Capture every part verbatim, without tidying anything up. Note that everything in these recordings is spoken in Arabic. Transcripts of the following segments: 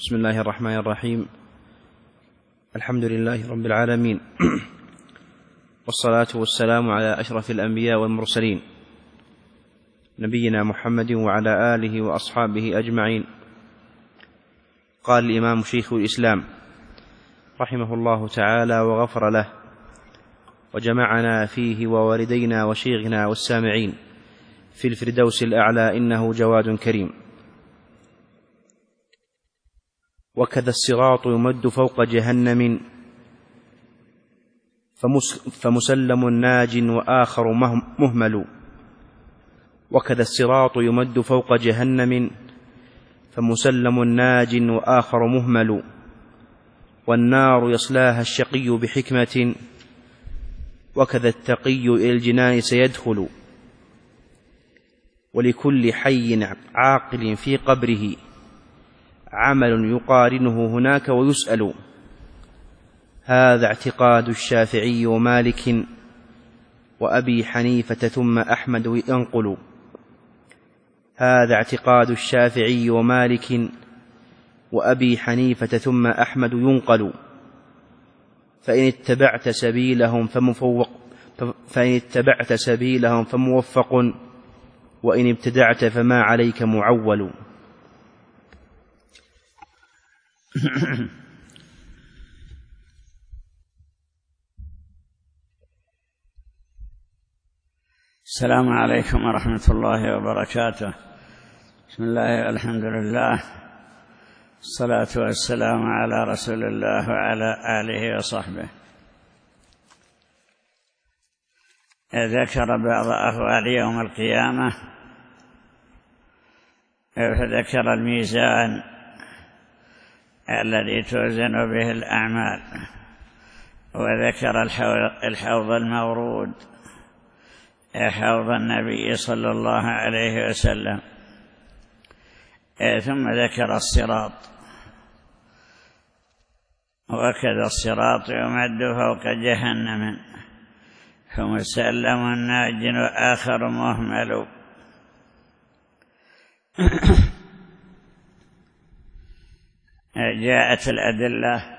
بسم الله الرحمن الرحيم. الحمد لله رب العالمين، والصلاة والسلام على أشرف الأنبياء والمرسلين، نبينا محمد وعلى آله وأصحابه أجمعين. قال الإمام شيخ الإسلام رحمه الله تعالى وغفر له، وجمعنا فيه ووالدينا وشيخنا والسامعين في الفردوس الأعلى، إنه جواد كريم. وكذا الصراط يمد فوق جهنم، فمسلم ناج وآخر مهمل. وكذا الصراط يمد فوق جهنم، فمسلم ناج وآخر مهمل. والنار يصلاها الشقي بحكمة، وكذا التقي إلى الجنان سيدخل. ولكل حي عاقل في قبره عمل يقارنه هناك ويسأل. هذا اعتقاد الشافعي ومالك وأبي حنيفة ثم أحمد ينقل. هذا اعتقاد الشافعي ومالك وأبي حنيفة ثم أحمد ينقل. فإن اتبعت سبيلهم فمفوق فإن اتبعت سبيلهم فموفق، وإن ابتدعت فما عليك معول. السلام عليكم ورحمة الله وبركاته. بسم الله والحمد لله، الصلاة والسلام على رسول الله وعلى آله وصحبه. ذكر بعض أحوال يوم القيامة، فذكر الميزان الذي توزن به الأعمال، وذكر الحوض المورود، حوض النبي صلى الله عليه وسلم، ثم ذكر الصراط. وكذا الصراط يمد فوق جهنم، فمسلم ناج وآخر مهمل. جاءت الأدلة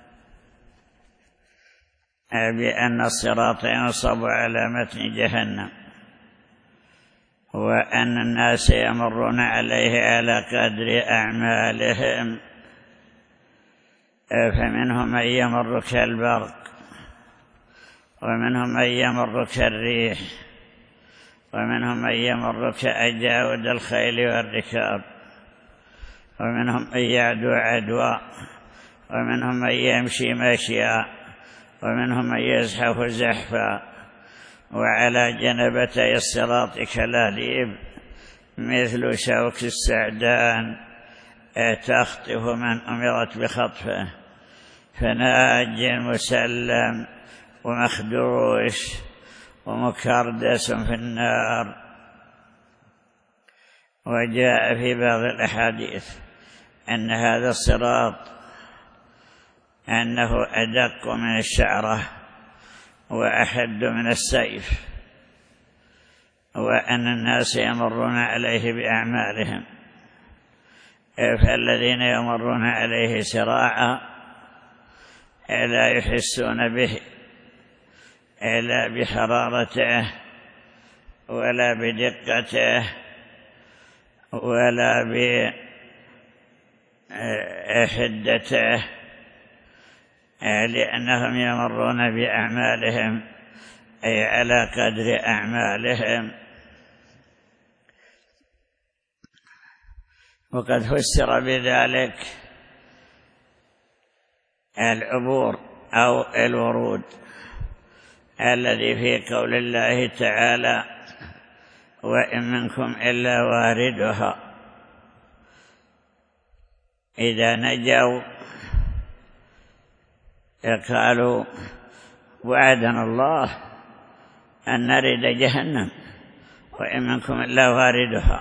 بأن الصراط ينصب على متن جهنم، وأن الناس يمرون عليه على قدر أعمالهم، فمنهم من يمر كالبرق، ومنهم من يمر كالريح، ومنهم من يمر كأجاود الخيل والركاب، ومنهم من يعدو عدوى، ومنهم من يمشي مشيا، ومنهم من يزحف زحفا. وعلى جنبتي الصراط كلاليب مثل شوك السعدان تخطف من أمرت بخطفه، فناج مسلم ومخدوش ومكردس في النار. وجاء في بعض الأحاديث أن هذا الصراط أنه أدق من الشعرة وأحد من السيف، وأن الناس يمرون عليه بأعمالهم، فالذين يمرون عليه سراعا لا يحسون به لا بحرارته ولا بدقته ولا بحدته، لأنهم يمرون بأعمالهم أي على قدر أعمالهم. وقد فسر بذلك العبور أو الورود الذي في قول الله تعالى: وإن منكم إلا واردها. إذا نجوا قالوا: وعدنا الله أن نرد جهنم وإن منكم إلا واردها،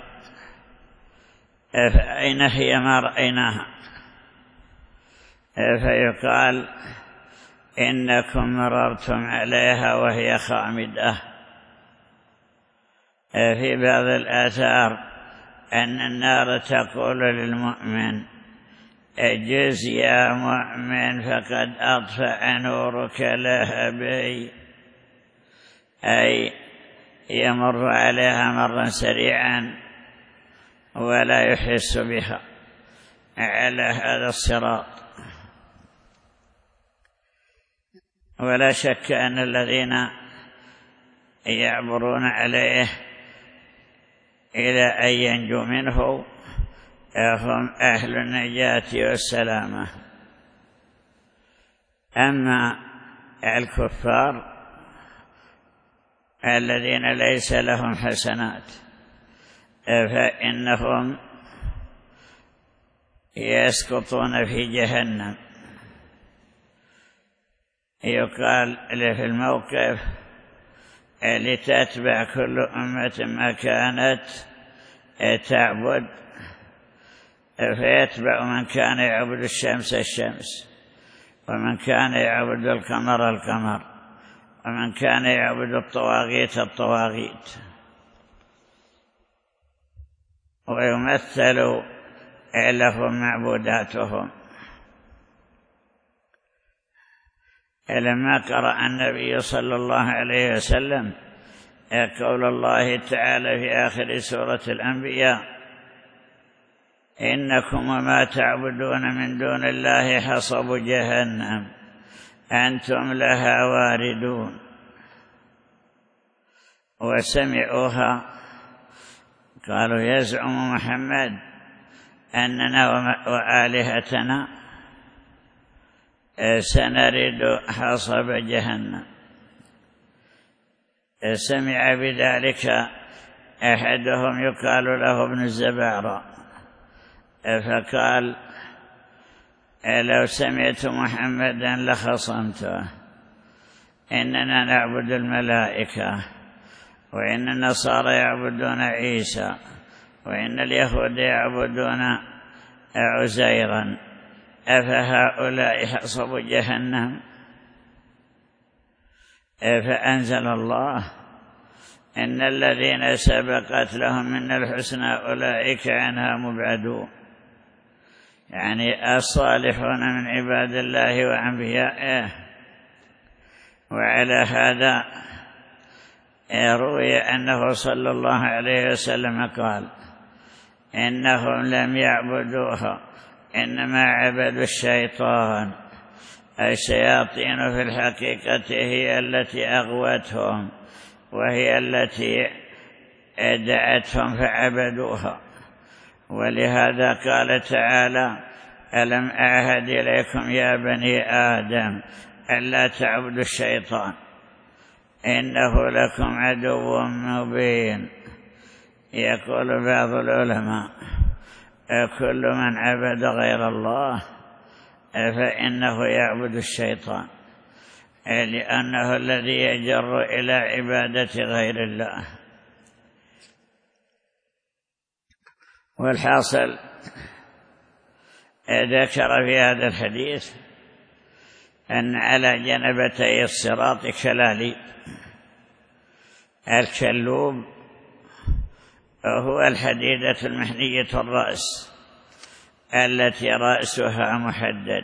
فأين هي ما رأيناها؟ فيقال: إنكم مررتم عليها وهي خامدة. في بعض الآثار أن النار تقول للمؤمن: جز يا مؤمن فقد أطفأ نورك لهبي، أي يمر عليها مرا سريعا ولا يحس بها على هذا الصراط. ولا شك أن الذين يعبرون عليه إلى أن ينجو منه هم أهل النجاة والسلامة. أما الكفار الذين ليس لهم حسنات فإنهم يسقطون في جهنم. يقال في الموقف لتتبع كل أمة ما كانت تعبد، فيتبع من كان يعبد الشمس الشمس، ومن كان يعبد القمر القمر، ومن كان يعبد الطواغيت الطواغيت. ويمثل لهم معبوداتهم. لما قرأ النبي صلى الله عليه وسلم قول الله تعالى في آخر سورة الأنبياء: إنكم وما تعبدون من دون الله حصب جهنم أنتم لها واردون. وسمعوها قالوا: يزعم محمد أننا وآلهتنا سنرد حصب جهنم. سمع بذلك أحدهم يقال له ابن الزبارة، فقال: لو سمعت محمدا لخصمته. إننا نعبد الملائكة، وإن النصارى يعبدون عيسى، وإن اليهود يعبدون عزيرا، أفهؤلاء حصب جهنم؟ فأنزل الله: إن الذين سبقت لهم من الحسنى أولئك عنها مبعدون. يعني الصالحون من عباد الله وأنبيائه. وعلى هذا روي أنه صلى الله عليه وسلم قال: إنهم لم يعبدوها، إنما عبدوا الشيطان. الشياطين في الحقيقة هي التي أغوتهم، وهي التي دعتهم فعبدوها. ولهذا قال تعالى: ألم أعهد إليكم يا بني آدم ألا تعبدوا الشيطان إنه لكم عدو مبين. يقول بعض العلماء: كل من عبد غير الله فإنه يعبد الشيطان، لأنه الذي يجر إلى عبادة غير الله. والحاصل ذكر في هذا الحديث أن على جنبتي الصراط كلاليب. الكلوب هو الحديدة المحنية الرأس التي رأسها محدد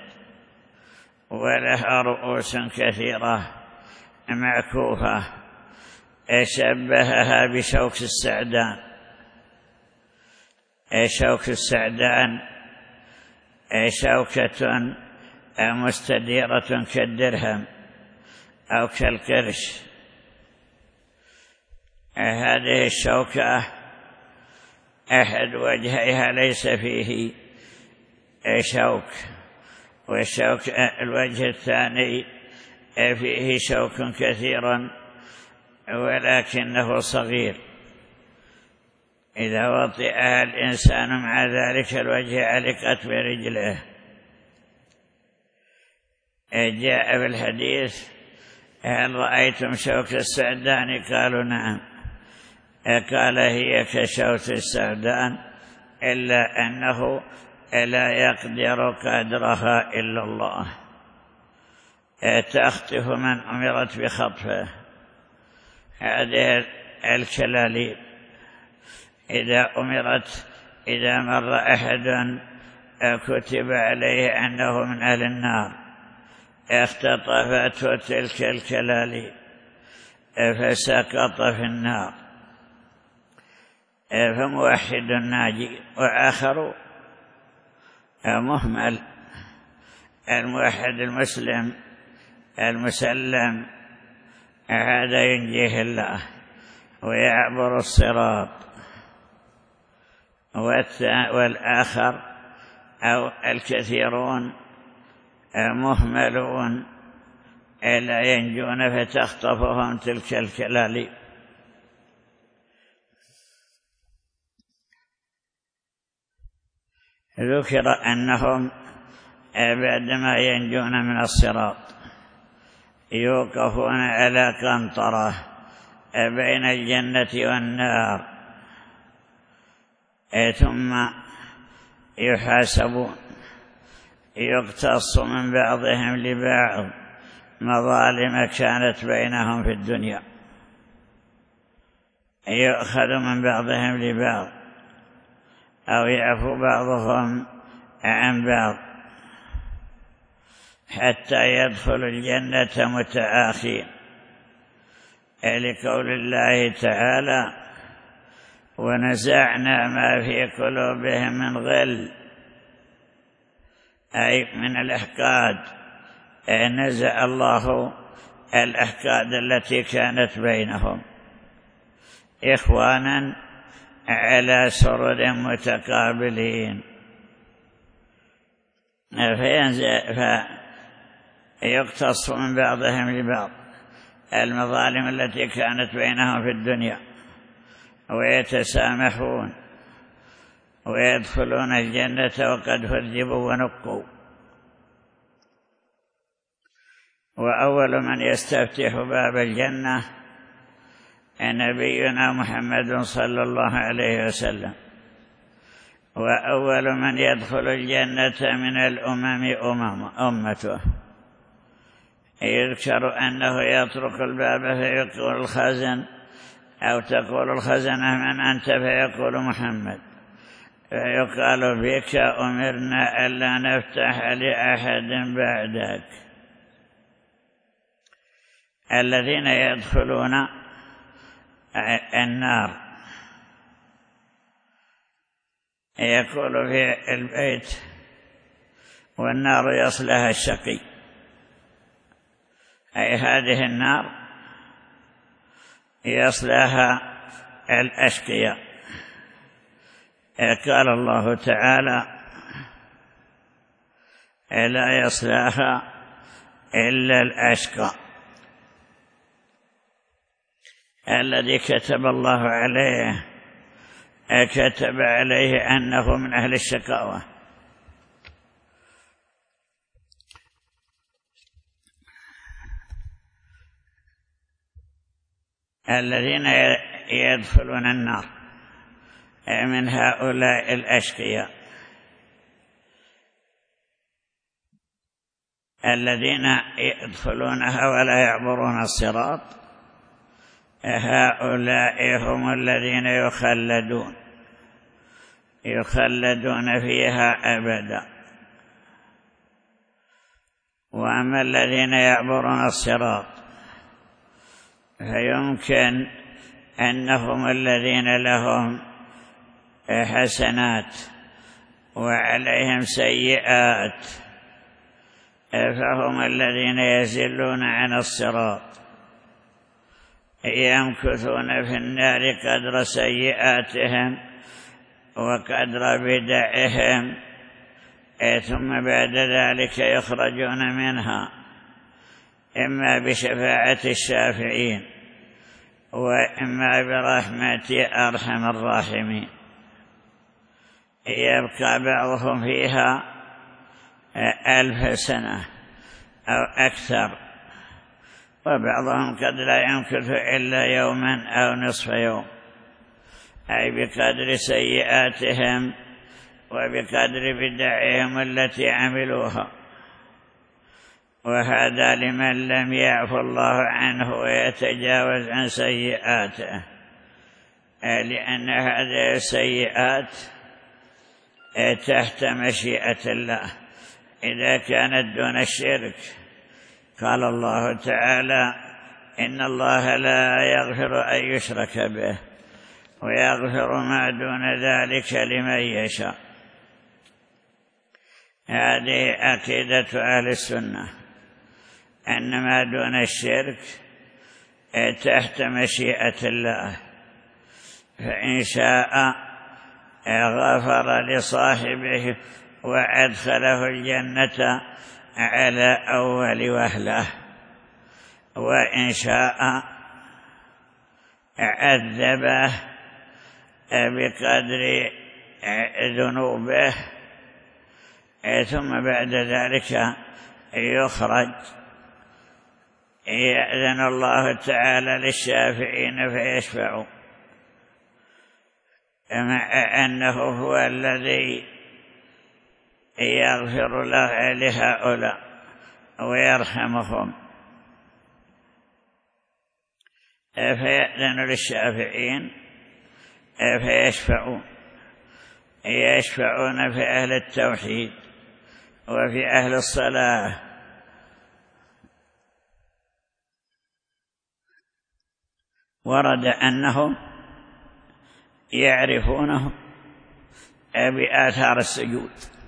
ولها رؤوس كثيرة معكوفة، شبهها بشوك السعدان. شوك السعدان شوكة مستديرة كالدرهم أو كالقرش. هذه الشوكة أحد وجهيها ليس فيه شوك، والشوك الوجه الثاني فيه شوك كثيرا ولكنه صغير. إذا وطئها الإنسان مع ذلك الوجه علقت برجله. جاء في الحديث: هل رأيتم شوك السعدان؟ قالوا: نعم. قال: هي كشوك السعدان، إلا أنه لا يقدر قدرها إلا الله. تخطف من أمرت بخطفه. هذه الكلاليب إذا أمرت إذا مر أحد كتب عليه أنه من أهل النار اختطفته تلك الكلاليب فسقط في النار، فموحد ناجي. وآخر مهمل، الموحد المسلم المسلم هذا ينجيه الله ويعبر الصراط. والآخر أو الكثيرون مهملون لا ينجون فتخطفهم تلك الكلاليب. ذكر أنهم بعدما ينجون من الصراط يوقفون على قنطرة بين الجنة والنار، ثم يحاسبون، يقتص من بعضهم لبعض مظالم كانت بينهم في الدنيا، يؤخذ من بعضهم لبعض أو يعفو بعضهم عن بعض حتى يدخل الجنة متآخين، لقول الله تعالى: ونزعنا ما في قلوبهم من غل، أي من الأحقاد، نزع الله الأحقاد التي كانت بينهم إخوانا على سرر متقابلين، فيقتص من بعضهم لبعض المظالم التي كانت بينهم في الدنيا، ويتسامحون ويدخلون الجنة وقد هذبوا ونقوا. وأول من يستفتح باب الجنة نبينا محمد صلى الله عليه وسلم، وأول من يدخل الجنة من الأمم أمم أمته. يذكر أنه يطرق الباب فيقول الخازن أو تقول الخزنة: من أنت؟ فيقول: محمد. فيقال: بك أمرنا ألا نفتح لأحد بعدك. الذين يدخلون النار يقول في البيت: والنار يصلها الشقي، أي هذه النار يصلها الأشقياء. قال الله تعالى: لا يصلها إلا الأشقى الذي كتب الله عليه كتب عليه أنه من أهل الشقاوة. الذين يدخلون النار من هؤلاء الأشقياء الذين يدخلونها ولا يعبرون الصراط، هؤلاء هم الذين يخلدون يخلدون فيها أبدا. وأما الذين يعبرون الصراط فيمكن أنهم الذين لهم حسنات وعليهم سيئات، فهم الذين يزلون عن الصراط، يمكثون في النار قدر سيئاتهم وقدر بدعهم، ثم بعد ذلك يخرجون منها إما بشفاعة الشافعين وإما برحمة أرحم الراحمين. يبقى بعضهم فيها ألف سنة أو أكثر، وبعضهم قد لا يمكث إلا يوما أو نصف يوم، أي بقدر سيئاتهم وبقدر بدعهم التي عملوها. وهذا لمن لم يعفو الله عنه ويتجاوز عن سيئاته، لأن هذه السيئات تحت مشيئة الله إذا كانت دون الشرك. قال الله تعالى: إن الله لا يغفر أن يشرك به ويغفر ما دون ذلك لمن يشاء. هذه عقيدة أهل السنة، أن ما دون الشرك تحت مشيئة الله، فإن شاء غفر لصاحبه وأدخله الجنة على أول وهلة، وإن شاء عذبه بقدر ذنوبه، ثم بعد ذلك يخرج. يأذن الله تعالى للشافعين فيشفعوا، مع أنه هو الذي يغفر له لهؤلاء ويرحمهم، فيأذن للشافعين فيشفعون يشفعون في أهل التوحيد وفي أهل الصلاة. ورد أنهم يعرفونه بآثار السجود.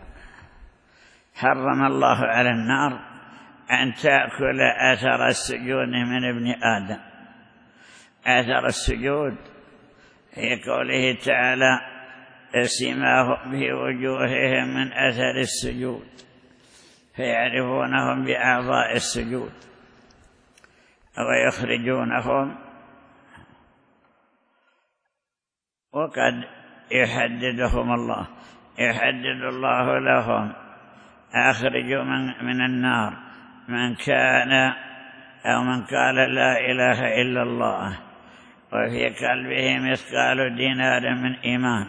حرم الله على النار أن تأكل آثار السجود من ابن آدم. آثار السجود في قوله تعالى: سيماهم في وجوههم من أثر السجود، فيعرفونهم بأعضاء السجود ويخرجونهم. وقد يحددهم الله يحدد الله لهم: أخرجوا من, من النار من كان أو من قال لا إله إلا الله وفي قلبه مثقال دينار من إيمان،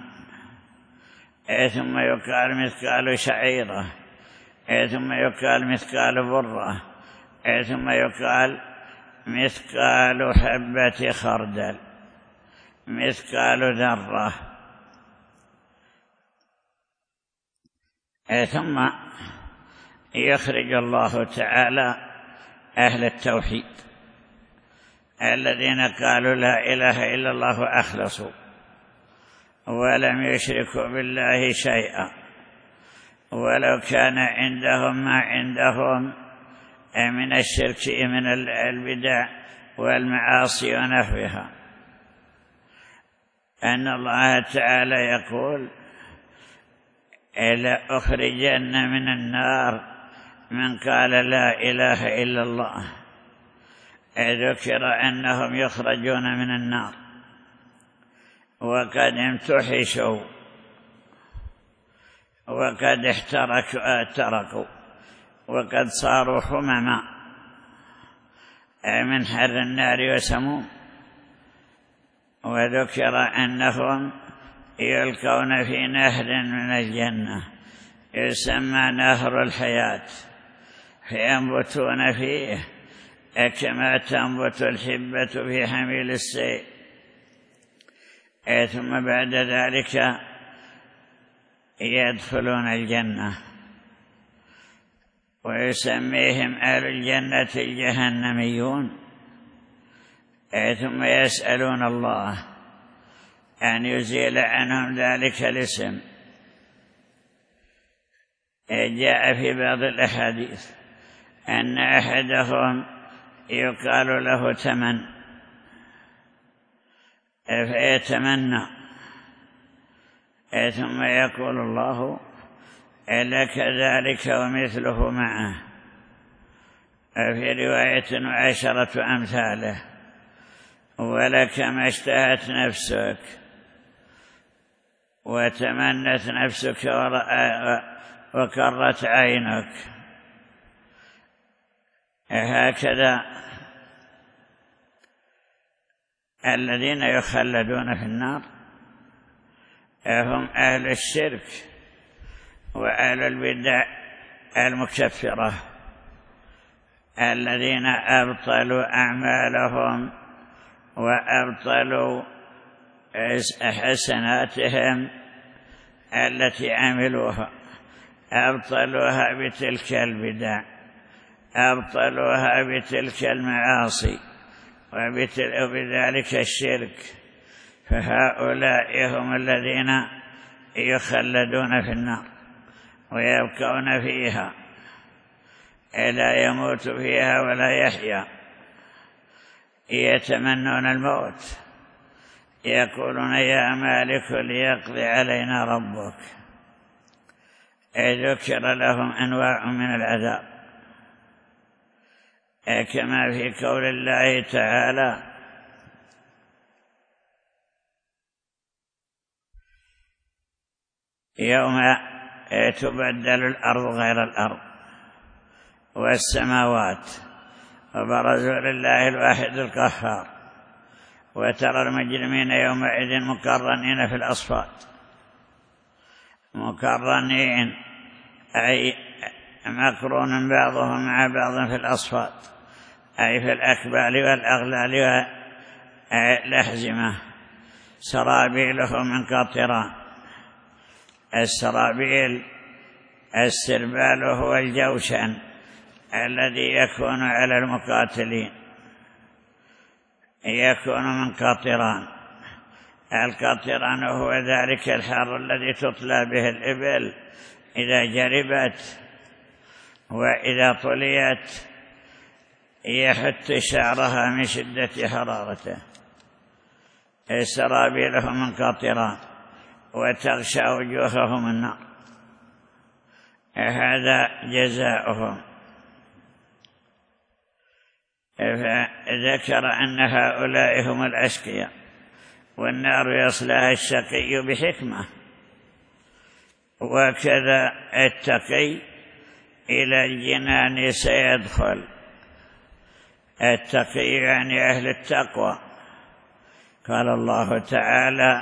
ثم يقال مثقال شعيرة، ثم يقال مثقال برة، ثم يقال مثقال حبة خردل، مثقال ذرة. ثم يخرج الله تعالى أهل التوحيد الذين قالوا لا إله إلا الله وأخلصوا ولم يشركوا بالله شيئا، ولو كان عندهم ما عندهم من الشرك من البدع والمعاصي ونحوها، أن الله تعالى يقول: إلا أخرجن من النار من قال لا إله إلا الله. ذكر أنهم يخرجون من النار وقد امتحشوا وقد احترقوا احترقوا وقد صاروا حمما من حر النار وسموم. وذكر أنهم يلقون في نهر من الجنة يسمى نهر الحياة، فينبتون فيه كما تنبت الحبة في حميل السيل، ثم بعد ذلك يدخلون الجنة، ويسميهم أهل الجنة الجهنميون، ثم يسألون الله أن يزيل عنهم ذلك الاسم. جاء في بعض الأحاديث أن أحدهم يقال له تمن، فيتمنى، ثم يقول الله: لك ذلك ومثله معه. في رواية: عشرة أمثاله، ولك ما اشتهت نفسك وتمنت نفسك وكرت عينك. هكذا الذين يخلدون في النار هم أهل الشرك وأهل البدع المكفرة الذين أبطلوا أعمالهم وأبطلوا حسناتهم التي عملوها أبطلوها بتلك البدع، أبطلوها بتلك المعاصي وبذلك الشرك، فهؤلاء هم الذين يخلدون في النار ويبقون فيها لا يموت فيها ولا يحيا، يتمنون الموت، يقولون يا مالك ليقضي علينا ربك. ذكر لهم أنواع من العذاب كما في قول الله تعالى يوم تبدل الأرض غير الأرض والسماوات وبرزوا لله الواحد القهار وترى المجرمين يومئذ مقرنين في الأصفاد، مقرنين أي مقرون بعضهم مع بعض في الأصفاد، أي في الأكبال والأغلال والأحزمة، سرابيلهم من قطران. السرابيل السربال هو الجوشن الذي يكون على المقاتلين، يكون من قطران. القطران هو ذلك الحر الذي تطلى به الإبل إذا جربت، وإذا طليت يحت شعرها من شدة حرارته. سرابيلهم من قطران وتغشى وجوههم النار، هذا جزاؤهم. فذكر أن هؤلاء هم الأشقياء، والنار يصلها الشقي بحكمة، وكذا التقي إلى الجنان سيدخل. التقي يعني أهل التقوى. قال الله تعالى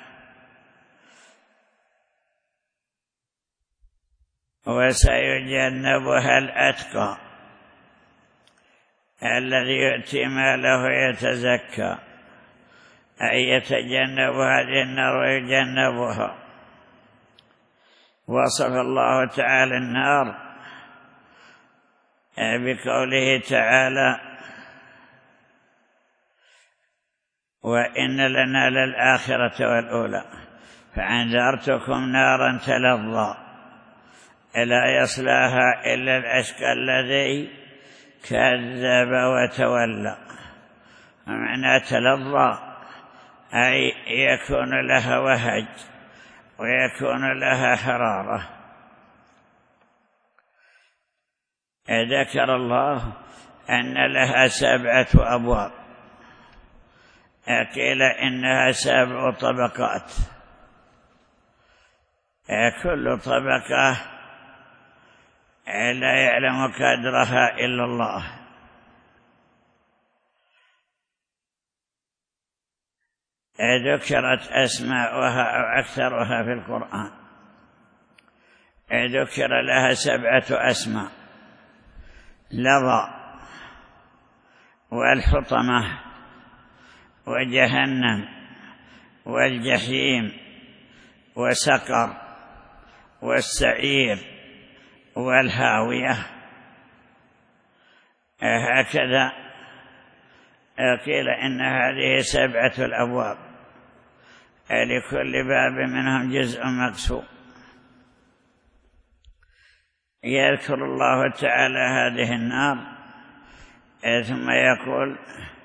وسيجنبها الأتقى الذي يؤتي ماله يتزكى، أي يتجنب هذه النار ويجنبها. وصف الله تعالى النار بقوله تعالى وإن لنا للآخرة والأولى فأنذرتكم نارا تلظى لا يصلاها إلا الأشقى الذي كذب وتولى. ومعنى تلظى أي يكون لها وهج ويكون لها حرارة. ذكر الله أن لها سبعة أبواب، قيل إنها سبع طبقات، كل طبقة لا يعلم قدرها إلا الله. ذكرت أسماؤها أو أكثرها في القرآن، ذكر لها سبعة أسماء: لظى والحطمة وجهنم والجحيم وسقر والسعير والهاوية. هكذا قيل إن هذه سبعة الأبواب، لكل باب منهم جزء مقسوم. يذكر الله تعالى هذه النار ثم يقول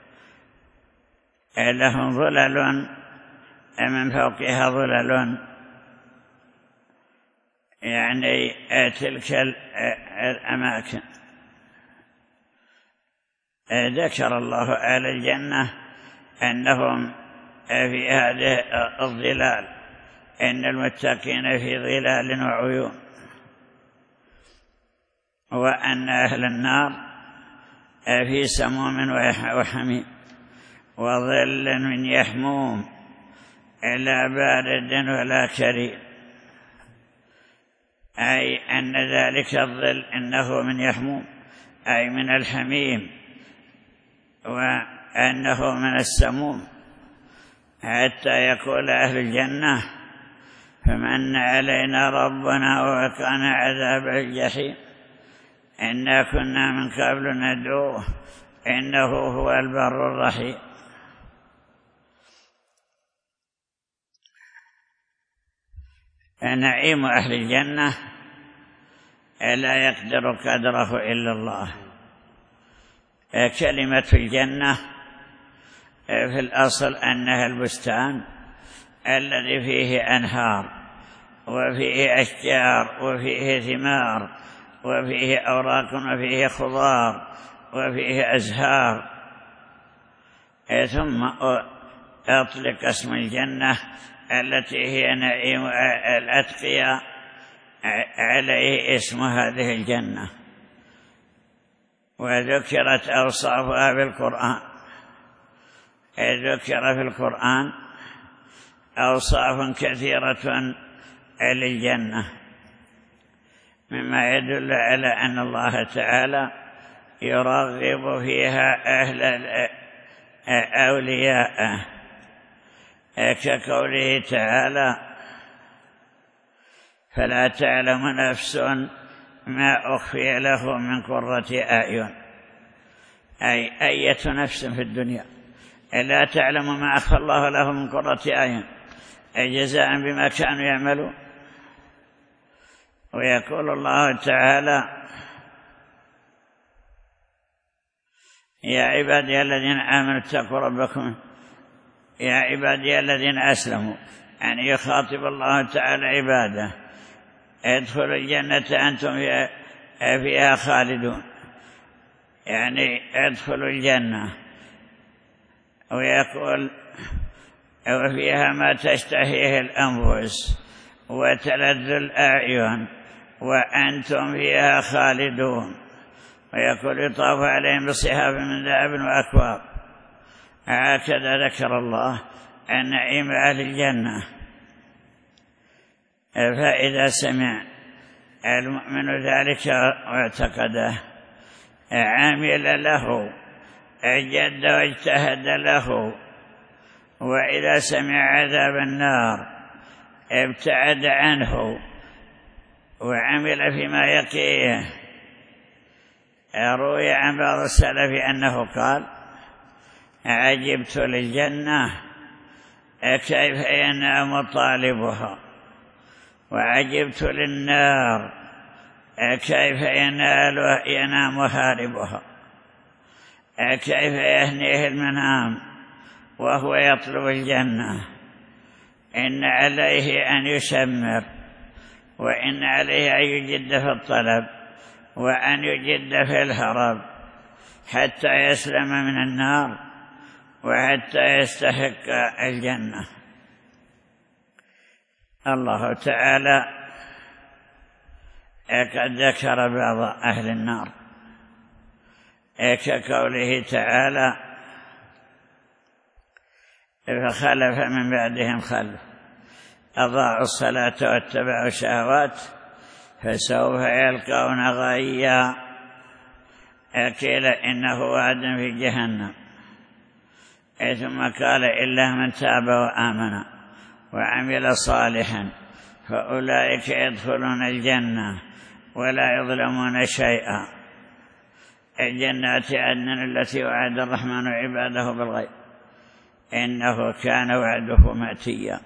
لهم ظلل من فوقها ظلل، يعني تلك الأماكن. ذكر الله أهل الجنة أنهم في هذه الظلال، إن المتقين في ظلال وعيون، وأن أهل النار في سموم وحميم وظل من يحموم لا بارد ولا كريم، أي أن ذلك الظل إنه من يحموم أي من الحميم، وأنه من السموم، حتى يقول أهل الجنة فمن علينا ربنا ووقانا عذاب الجحيم إنا كنا من قبل ندعوه إنه هو البر الرحيم. نعيم أهل الجنة لا يقدر قدره إلا الله. كلمة الجنة في الأصل أنها البستان الذي فيه أنهار وفيه أشجار وفيه ثمار وفيه أوراق وفيه خضار وفيه أزهار. ثم أطلق اسم الجنة التي هي نعيم الأتقياء عليه اسم هذه الجنة، وذكرت أوصافها في القرآن. ذكر في القرآن أوصاف كثيرة للجنة مما يدل على أن الله تعالى يرغب فيها أهل أولياءه، كقوله تعالى: فلا تعلم نفس ما أخفي له من قرة أعين. أي أية نفس في الدنيا لا تعلم ما أخفى الله له من قرة أعين، أي جزاء بما كانوا يعملون. ويقول الله تعالى: يا عبادي الذين آمنوا اتقوا ربكم، يا عبادي الذين أسلموا، يعني يخاطب الله تعالى عباده: ادخلوا الجنة أنتم فيها خالدون، يعني ادخلوا الجنة. ويقول: وفيها ما تشتهيه الأنفس وتلذ الأعين وأنتم فيها خالدون. ويقول: يطاف عليهم بصحاف من ذهب وأكواب. هكذا ذكر الله عن نعيم أهل الجنة. فإذا سمع المؤمن ذلك واعتقده عمل له، جد واجتهد له. وإذا سمع عذاب النار ابتعد عنه وعمل فيما يقيه. روي عن بعض السلف أنه قال: عجبت للجنة كيف ينام طالبها، وعجبت للنار كيف ينال ينام هاربها. كيف يهنيه المنام وهو يطلب الجنة؟ إن عليه أن يشمر، وإن عليه أن يجد في الطلب، وأن يجد في الهرب حتى يسلم من النار وحتى يستحق الجنة. الله تعالى قد ذكر بعض أهل النار كقوله تعالى: فخلف من بعدهم خلف أضاعوا الصلاة واتبعوا الشهوات فسوف يلقون غيا. قيل إنه وعد في جهنم. ثم قال: إلا من تاب وآمن وعمل صالحا فأولئك يدخلون الجنة ولا يظلمون شيئا. الجنات عدن التي وعد الرحمن عباده بالغيب إنه كان وعده مأتيا.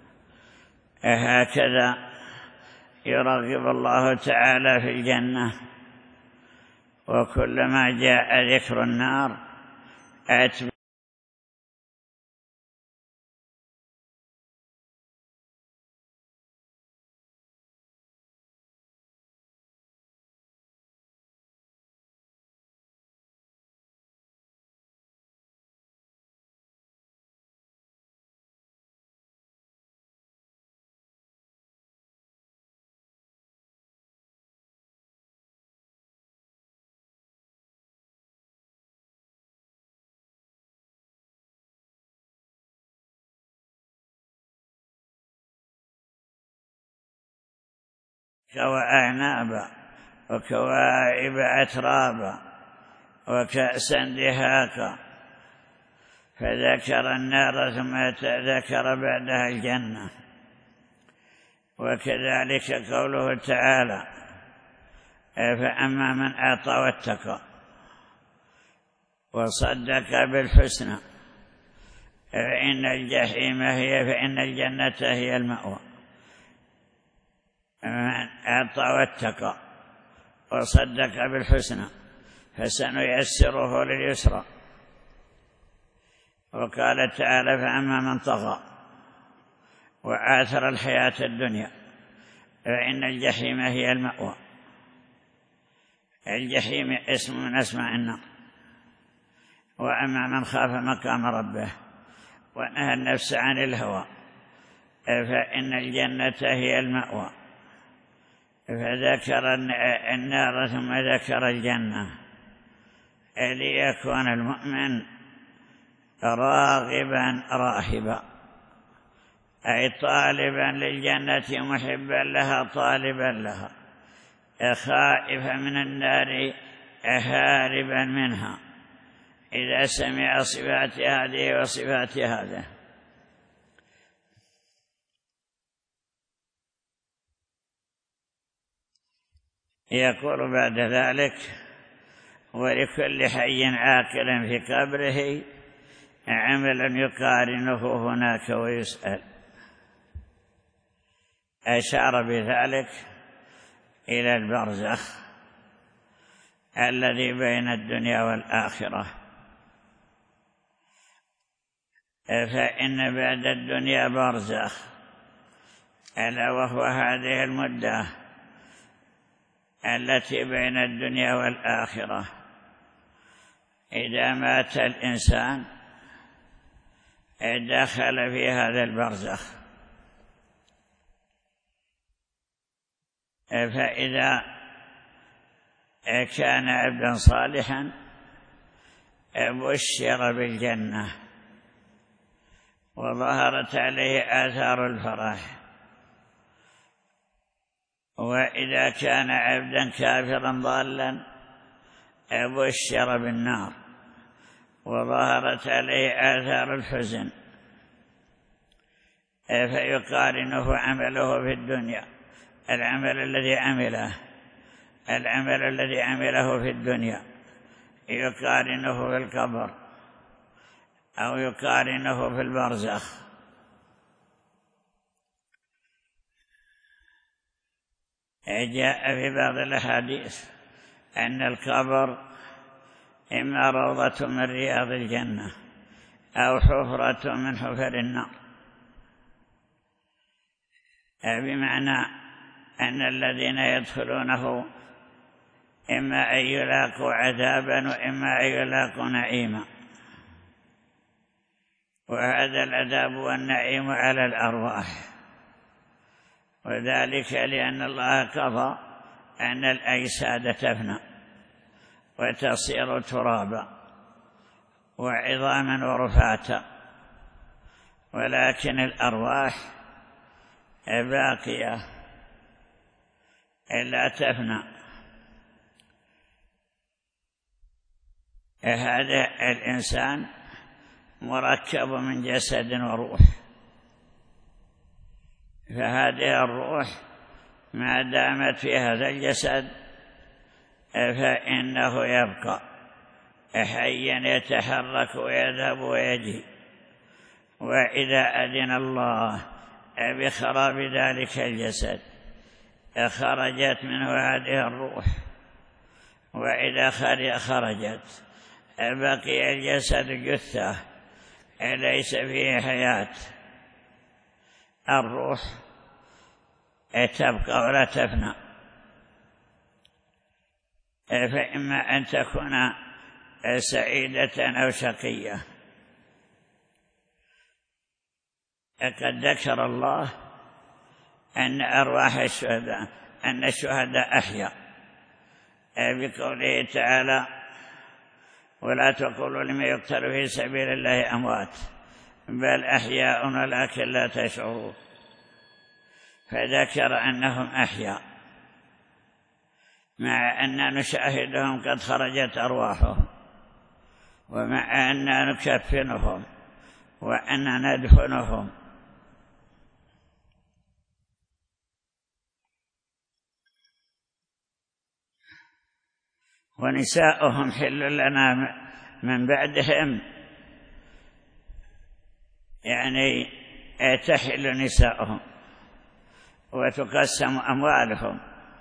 هكذا يرغب الله تعالى في الجنة. وكلما جاء ذكر النار أتبع وأعنابا وكواعب أترابا وكأسا دهاقا. فذكر النار ثم ذكر بعدها الجنة. وكذلك قوله تعالى: فأما من أعطى واتقى وصدق بالحسنى فإن الجحيم هي فإن الجنة هي المأوى. من أعطى واتقى وصدق بالحسنى فسنيسره لليسرى. وقال تعالى: فأما من طغى وآثر الحياة الدنيا فإن الجحيم هي المأوى. الجحيم اسم من أسماء النار. وأما من خاف مقام ربه ونهى النفس عن الهوى فإن الجنة هي المأوى. فذكر النار ثم ذكر الجنة ليكون المؤمن راغبا راهبا، أي طالبا للجنة محبا لها طالبا لها، خائفا من النار هاربا منها إذا سمع صفات هذه وصفات هذا. يقول بعد ذلك: ولكل حي عاقل في قبره عمل يقارنه هناك ويسأل. أشار بذلك إلى البرزخ الذي بين الدنيا والآخرة. فإن بعد الدنيا برزخ، ألا وهو هذه المدة التي بين الدنيا والآخرة. إذا مات الإنسان دخل في هذا البرزخ. فإذا كان عبدا صالحا بشر بالجنة وظهرت عليه آثار الفرح، وإذا كان عبدا كافرا ضالا بشر بالنار وظهرت عليه آثار الحزن. فيقارنه عمله في الدنيا، العمل الذي عمله العمل الذي عمله في الدنيا يقارنه في القبر أو يقارنه في البرزخ. جاء في بعض الأحاديث أن القبر إما روضة من رياض الجنة أو حفرة من حفر النار، بمعنى أن الذين يدخلونه إما أن يلاقوا عذابا وإما أن يلاقوا نعيما. وهذا العذاب والنعيم على الأرواح، وذلك لأن الله قضى أن الأجساد تفنى وتصير ترابا وعظاما ورفاتا، ولكن الأرواح باقية لا تفنى. هذا الإنسان مركب من جسد وروح، فهذه الروح ما دامت في هذا الجسد فإنه يبقى حيا يتحرك ويذهب ويجي. وإذا أذن الله بخراب ذلك الجسد خرجت منه هذه الروح، وإذا خرجت بقي الجسد جثة ليس فيه حياة. الروح تبقى ولا تفنى. فإما أن تكون سعيدة أو شقية. قد ذكر الله أن أرواح الشهداء أن الشهداء أحياء بقوله تعالى: ولا تقولوا لمن يقتل في سبيل الله أموات بل أحياء ولكن لا تشعرون. فذكر أنهم أحياء مع أن نشاهدهم قد خرجت أرواحهم، ومع أن نكفنهم وأن ندفنهم. ونساؤهم حل لنا من بعدهم، يعني تحل نساؤهم وتقسم أموالهم،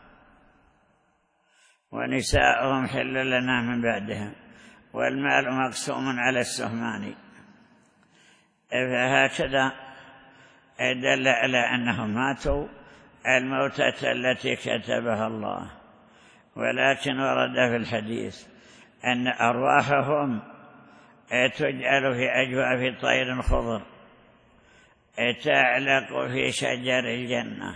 ونساؤهم حل لنا من بعدهم، والمال مقسوم على السهمان. فهكذا دل على أنهم ماتوا الموتة التي كتبها الله. ولكن ورد في الحديث أن أرواحهم تجعل في أجواف طير خضر تعلق في شجر الجنة.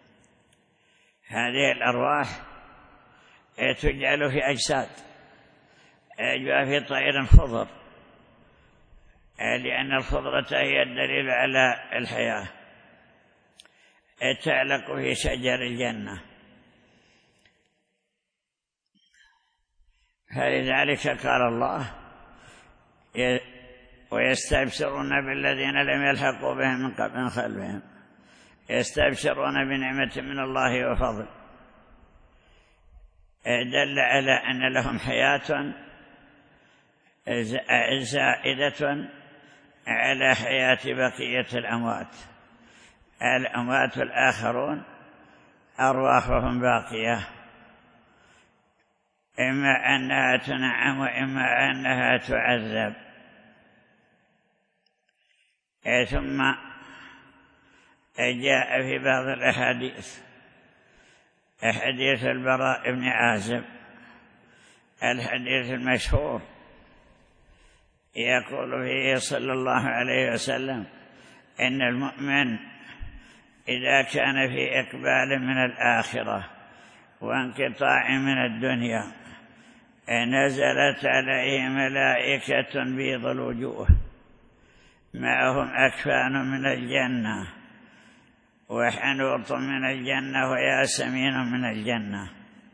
هذه الأرواح تجعل في أجساد أجواف طير خضر، لأن الخضرة هي الدليل على الحياة، تعلق في شجر الجنة. فلذلك قال الله: ويستبشرون بالذين لم يلحقوا بهم من خلفهم، يستبشرون بنعمة من الله وفضل. دل على أن لهم حياة زائدة على حياة بقية الأموات. الأموات الآخرون أرواحهم باقية، إما أنها تنعم وإما أنها تعذب. ثم جاء في بعض الأحاديث حديث البراء بن عازب، الحديث المشهور، يقول فيه صلى الله عليه وسلم: إن المؤمن إذا كان في إقبال من الآخرة وانقطاع من الدنيا نزلت عليه ملائكة بيض الوجوه معهم أكفان من الجنة وحنوط من الجنة وياسمين من الجنة،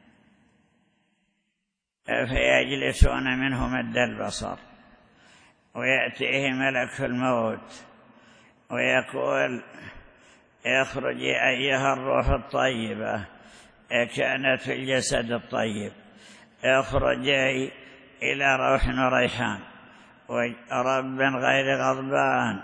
فيجلسون منه مد البصر، ويأتيه ملك الموت ويقول: اخرجي أيها الروح الطيبة كانت في الجسد الطيب، اخرجي إلى روح وريحان ورب غير غضبان،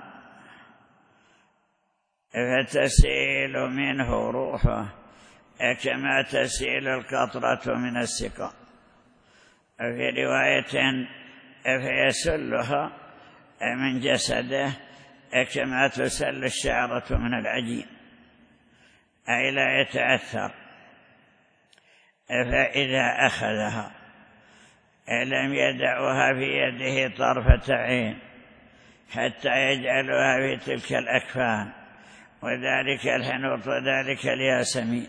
فتسيل منه روحه كما تسيل القطرة من السقاء. في رواية: فيسلها من جسده كما تسل الشعرة من العجين، أي لا يتأثر. فإذا أخذها لم يدعها في يده طرفة عين حتى يجعلها في تلك الأكفان وذلك الحنوط وذلك الياسمين.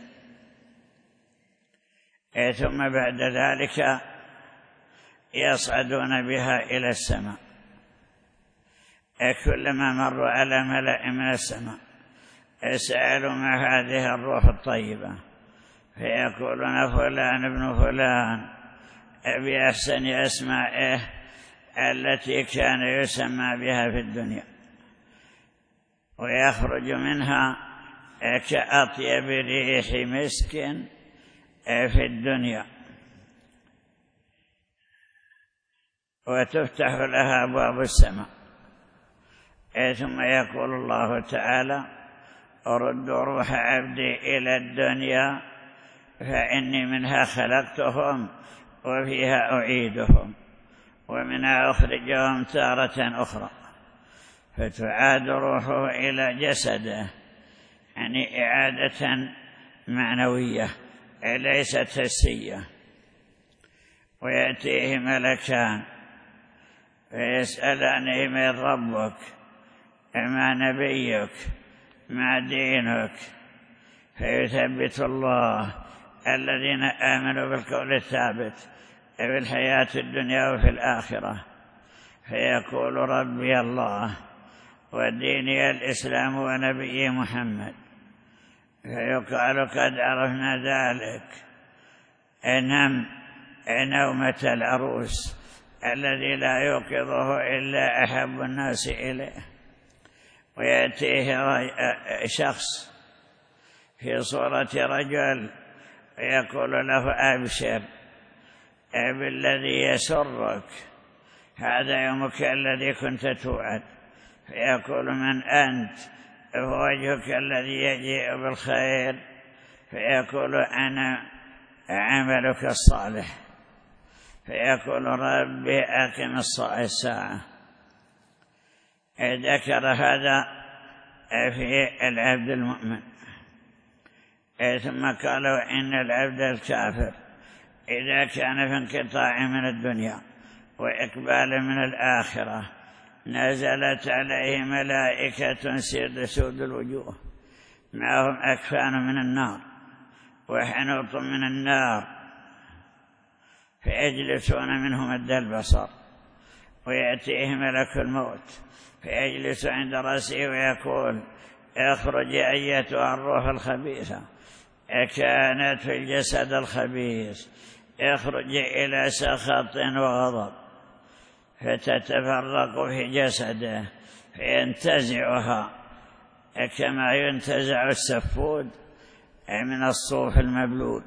ثم بعد ذلك يصعدون بها إلى السماء. كلما مروا على ملأ من السماء سألوا ما هذه الروح الطيبة، فيقولون: فلان ابن فلان بأحسن أسمائه التي كان يسمى بها في الدنيا، ويخرج منها كأطيب ريح مسك في الدنيا، وتفتح لها أبواب السماء. ثم يقول الله تعالى: أردوا روح عبدي إلى الدنيا فإني منها خلقتهم وفيها أعيدهم ومنها أخرجهم تارة أخرى. فتعاد روحه إلى جسده، يعني إعادة معنوية ليست حسية. ويأتيه ملكان فيسألانه: من ربك؟ ما نبيك؟ ما دينك؟ فيثبت الله الذين آمنوا بالقول الثابت في الحياة الدنيا وفي الآخرة، فيقول: ربي الله وديني الإسلام ونبي محمد. فيقال: قد عرفنا ذلك، انم نومة العروس الذي لا يوقظه إلا أحب الناس إليه. ويأتيه شخص في صورة رجل ويقول له: أبشر بالذي يسرك، هذا يومك الذي كنت توعد. فيقول من أنت؟ فوجهك الذي يجيء بالخير. فيقول أنا عملك الصالح. فيقول ربي أقم الساعة. ذكر هذا في العبد المؤمن. ثم قالوا إن العبد الكافر إذا كان في انقطاع من الدنيا وإقبال من الآخرة نزلت عليه ملائكة سود الوجوه، معهم أكفان من النار وحنوط من النار، فيجلسون منهم مد البصر، ويأتيه ملك الموت فيجلس عند رأسه ويقول اخرج أيتها الروح الخبيثة كانت في الجسد الخبيث، اخرج إلى سخط وغضب، فتتفرق في جسده فينتزعها كما ينتزع السفود من الصوف المبلول.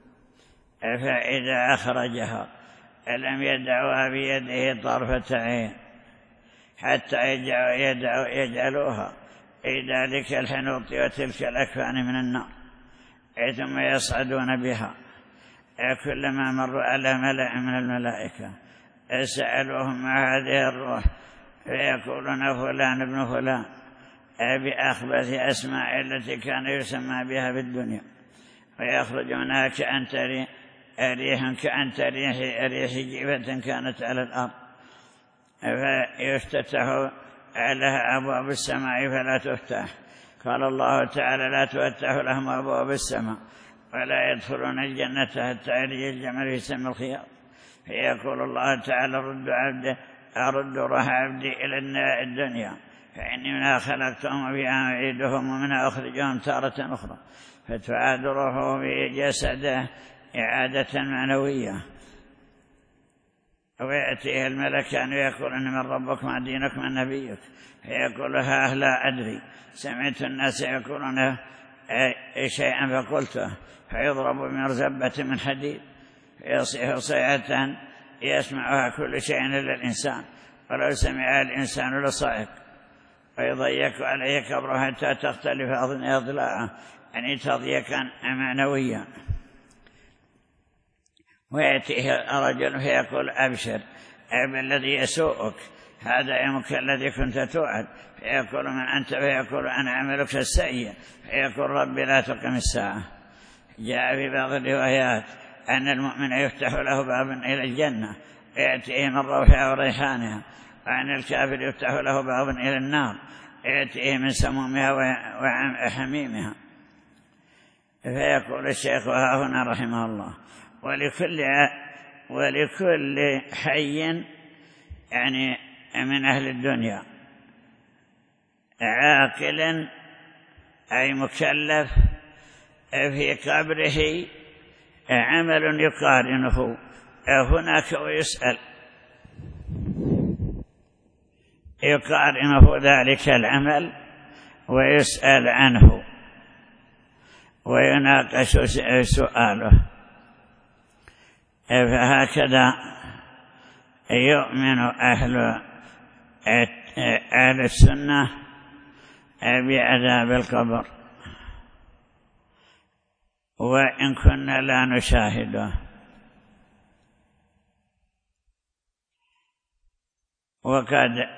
فإذا أخرجها لم يدعوها بيده طرفة عين حتى يجعلوها في ذلك الحنوط وتلك الأكفان من النار، ثم يصعدون بها. كلما مروا على ملأ من الملائكة سألوهم مع هذه الروح فيقولون فلان ابن فلان بأخبث أسماء التي كان يسمى بها في الدنيا، ويخرج منها كأنت ريح كأنت ريح, ريح جيفة كانت على الأرض، فيفتتح لها أبواب السماء فلا تفتح. قال الله تعالى لا تفتح لهم أبواب السماء ولا يدخلون الجنة حتى يلج الجمل في سم الخياط. فيقول الله تعالى رد عبده أرد روح عبدي إلى الدنيا فإني منها خلقتهم وبها أعيدهم ومنها أخرجهم تارة أخرى، فتعاد روحه في جسده إعادة معنوية. ويأتيه الملكان ويقول إن من ربك ما دينك من نبيك، فيقول ها لا أدري، سمعت الناس يقولون شيئا فقلته، فيضرب بمرزبة من حديد فيصيح صيحة يسمعها كل شيء إلا الإنسان، ولو سمع الإنسان لصعق، ويضيق عليه كبره حتى تختلف أضلاعه، يعني تضييقا معنويا. ويأتيه رجل فيقول أبشر بالذي يسوءك، هذا يومك الذي كنت توعد. فيقول من أنت؟ فيقول أنا عملك السيء. فيقول ربي لا تقم الساعة. جاء في بعض الروايات أن المؤمن يفتح له باب إلى الجنة يأتيه من روحها وريحانها، وأن الكافر يفتح له باب إلى النار يأتيه من سمومها وحميمها. فيقول الشيخ ها هنا رحمه الله ولكل ولكل حي يعني من أهل الدنيا عاقل أي مكلف في قبره عمل يقارنه هناك ويسأل يقارنه ذلك العمل ويسأل عنه ويناقش سؤاله. فهكذا يؤمن أهل أهل السنة بعذاب القبر، وإن كنا لا نشاهده. وقد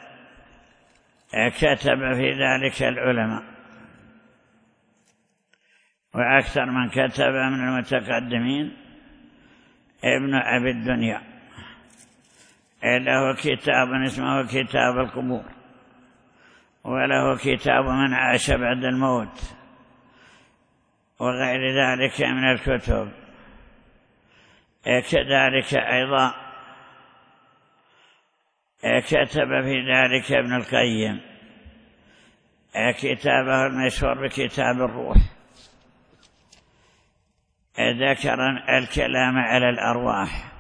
كتب في ذلك العلماء، وأكثر من كتب من المتقدمين ابن أبي الدنيا، له كتاب اسمه كتاب القبور، وله كتاب من عاش بعد الموت، وغير ذلك من الكتب. كذلك أيضا كتب في ذلك ابن القيم كتابه المشهور بكتاب الروح، ذكر الكلام على الأرواح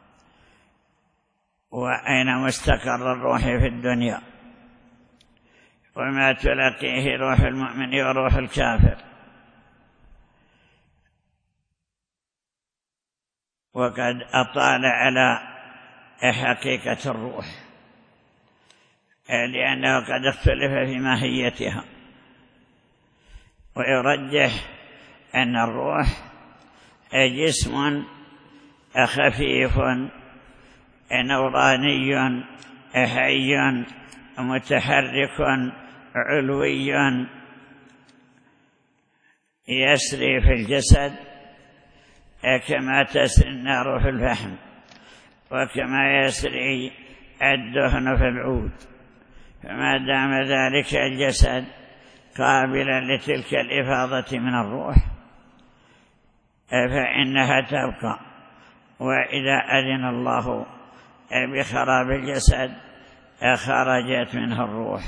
وأين مستقر الروح في الدنيا، وما تلقيه روح المؤمن وروح الكافر، وقد أطال على حقيقة الروح، لأنه قد اختلف في ماهيتها، ويرجح أن الروح جسم خفيف نوراني حي متحرك علوي يسري في الجسد كما تسري النار في الفحم، وكما يسري الدهن في العود. فما دام ذلك الجسد قابلا لتلك الإفاضة من الروح فإنها تبقى، وإذا أذن الله بخراب الجسد خرجت منه الروح.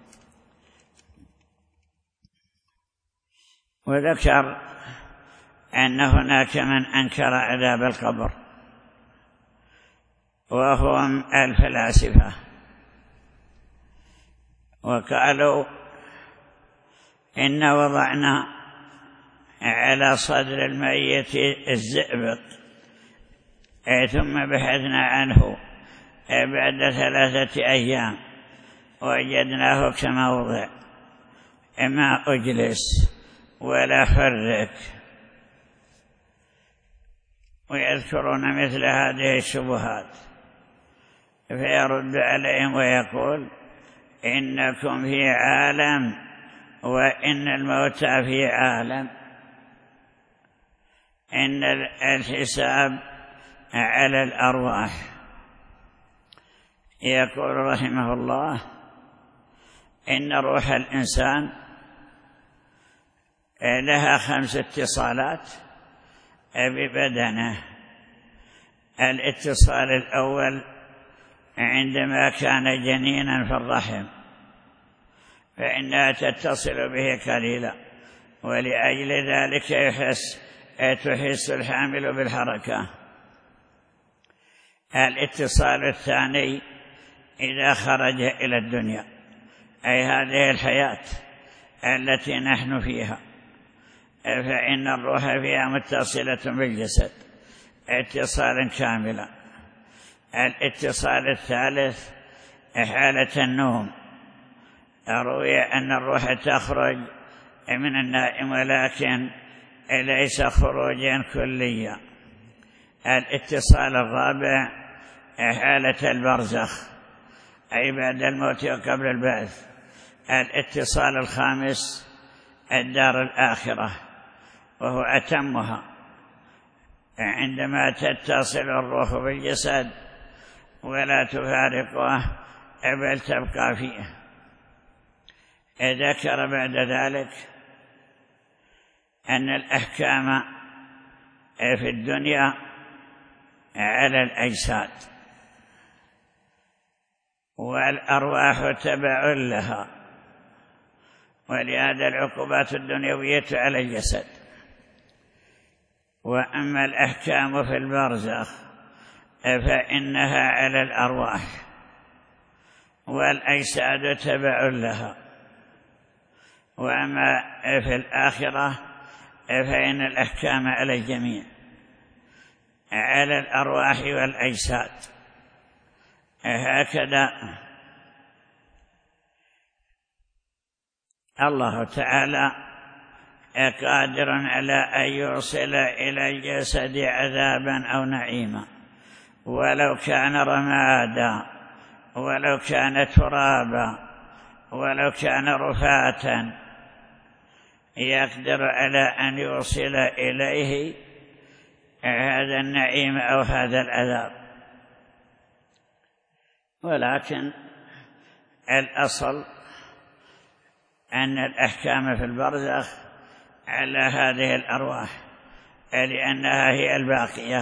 وذكر أن هناك من أنكر عذاب القبر وهم الفلاسفة، وقالوا إن وضعنا على صدر الميت الزئبق ثم بحثنا عنه بعد ثلاثة أيام وجدناه كما وضع، ما أجلس ولا حرك. ويذكرون مثل هذه الشبهات، فيرد عليهم ويقول إنكم في عالم وإن الموتى في عالم، إن الحساب على الأرواح. يقول رحمه الله إن روح الإنسان لها خمس اتصالات ببدنه. الاتصال الأول عندما كان جنينا في الرحم فإنها تتصل به قليلا، ولأجل ذلك يحس تحس الحامل بالحركة. الاتصال الثاني إذا خرج إلى الدنيا، أي هذه الحياة التي نحن فيها، فإن الروح فيها متصلة بالجسد اتصالا كاملا. الاتصال الثالث حالة النوم، روي أن الروح تخرج من النائم ولكن ليس خروجا كليا. الاتصال الرابع حالة البرزخ، أي بعد الموت وقبل البعث. الاتصال الخامس الدار الآخرة، وهو أتمها، عندما تتصل الروح بالجسد ولا تفارقه بل تبقى فيه. ذكر بعد ذلك أن الأحكام في الدنيا على الأجساد، والأرواح تبع لها، ولهذا العقوبات الدنيوية على الجسد. وأما الأحكام في البرزخ فإنها على الأرواح، والأجساد تبع لها. وأما في الآخرة فإن الأحكام على الجميع، على الأرواح والأجساد. هكذا الله تعالى قادر على أن يوصل إلى الجسد عذابا أو نعيما، ولو كان رمادا، ولو كان ترابا، ولو كان رفاتا، يقدر على أن يوصل إليه هذا النعيم أو هذا العذاب. ولكن الأصل أن الأحكام في البرزخ على هذه الأرواح، لأنها هي الباقية.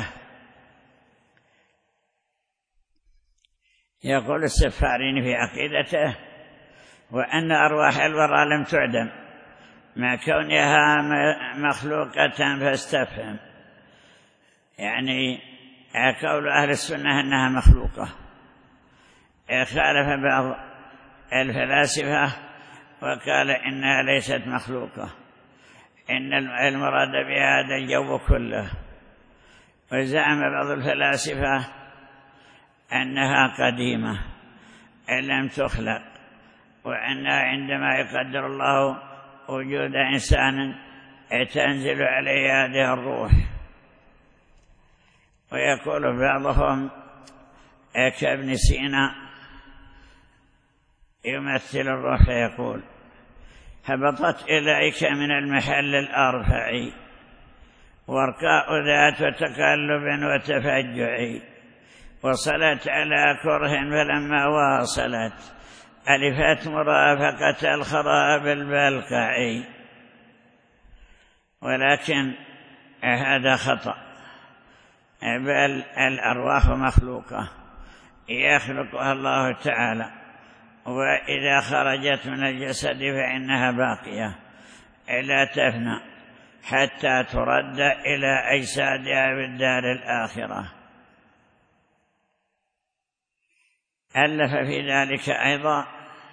يقول السفارين في عقيدته: وأن أرواح الورى لم تعدم مع كونها مخلوقة فاستفهم. يعني قول أهل السنة أنها مخلوقة، خالف بعض الفلاسفة وقال إنها ليست مخلوقة، إن المراد بهذا الجو كله، وزعم بعض الفلاسفة أنها قديمة لم تخلق، وأنها عندما يقدر الله وجود إنسان تنزل عليه هذه الروح. ويقول بعضهم كابن سينا يمثل الروح فيقول: هبطت إليك من المحل الأرفع ورقاء ذات وتقلب وتفجع، وصلت على كره فلما واصلت ألفت مرافقة الخراب البلقع. ولكن هذا خطأ، بل الأرواح مخلوقة يخلقها الله تعالى، وإذا خرجت من الجسد فإنها باقية لا تفنى حتى ترد إلى أجسادها بالدار الآخرة. ألف في ذلك أيضا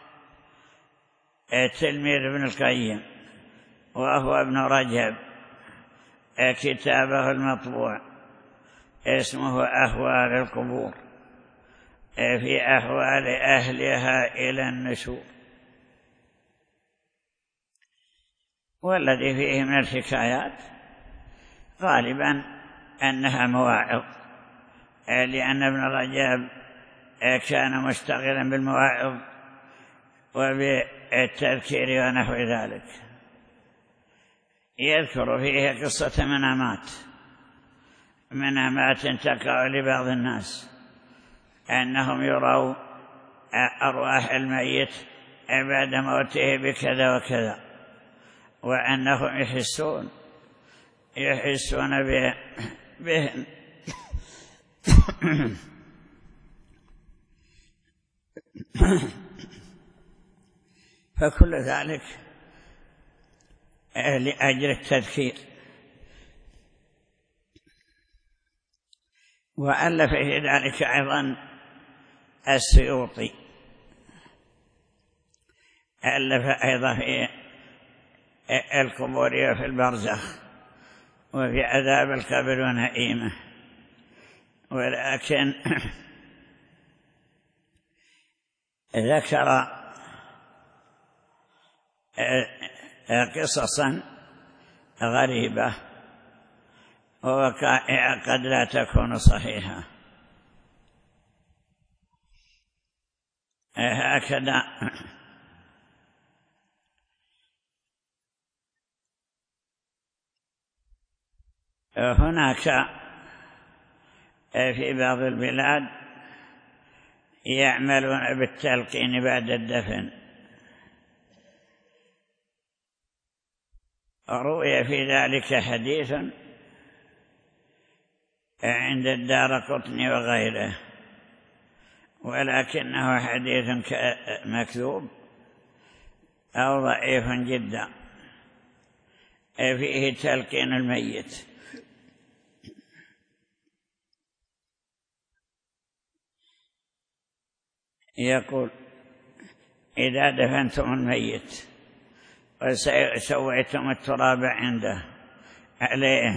تلميذ ابن القيم وهو ابن رجب كتابه المطبوع اسمه أحوال القبور في أحوال أهلها إلى النشور، والذي فيه من الحكايات غالبا أنها مواعظ، لأن ابن رجب كان مشتغلا بالمواعظ وبالتذكير ونحو ذلك. يذكر فيه قصة منامات منامات تقع لبعض الناس أنهم يروا أرواح الميت بعد موته بكذا وكذا، وأنهم يحسون يحسون بهم فكل ذلك لأجل التذكير. وألف في ذلك أيضا السيوطي، ألف أيضا في القبور وفي البرزخ وفي عذاب القبر ونعيمه. ولكن ذكر قصصا غريبة ووقائع قد لا تكون صحيحة. هكذا هناك في بعض البلاد يعملون بالتلقين بعد الدفن. روي في ذلك حديث عند الدارقطني وغيره، ولكنه حديث مكذوب أو ضعيف جدا، فيه تلقين الميت. يقول: إذا دفنتم الميت وسويتم التراب عنده عليه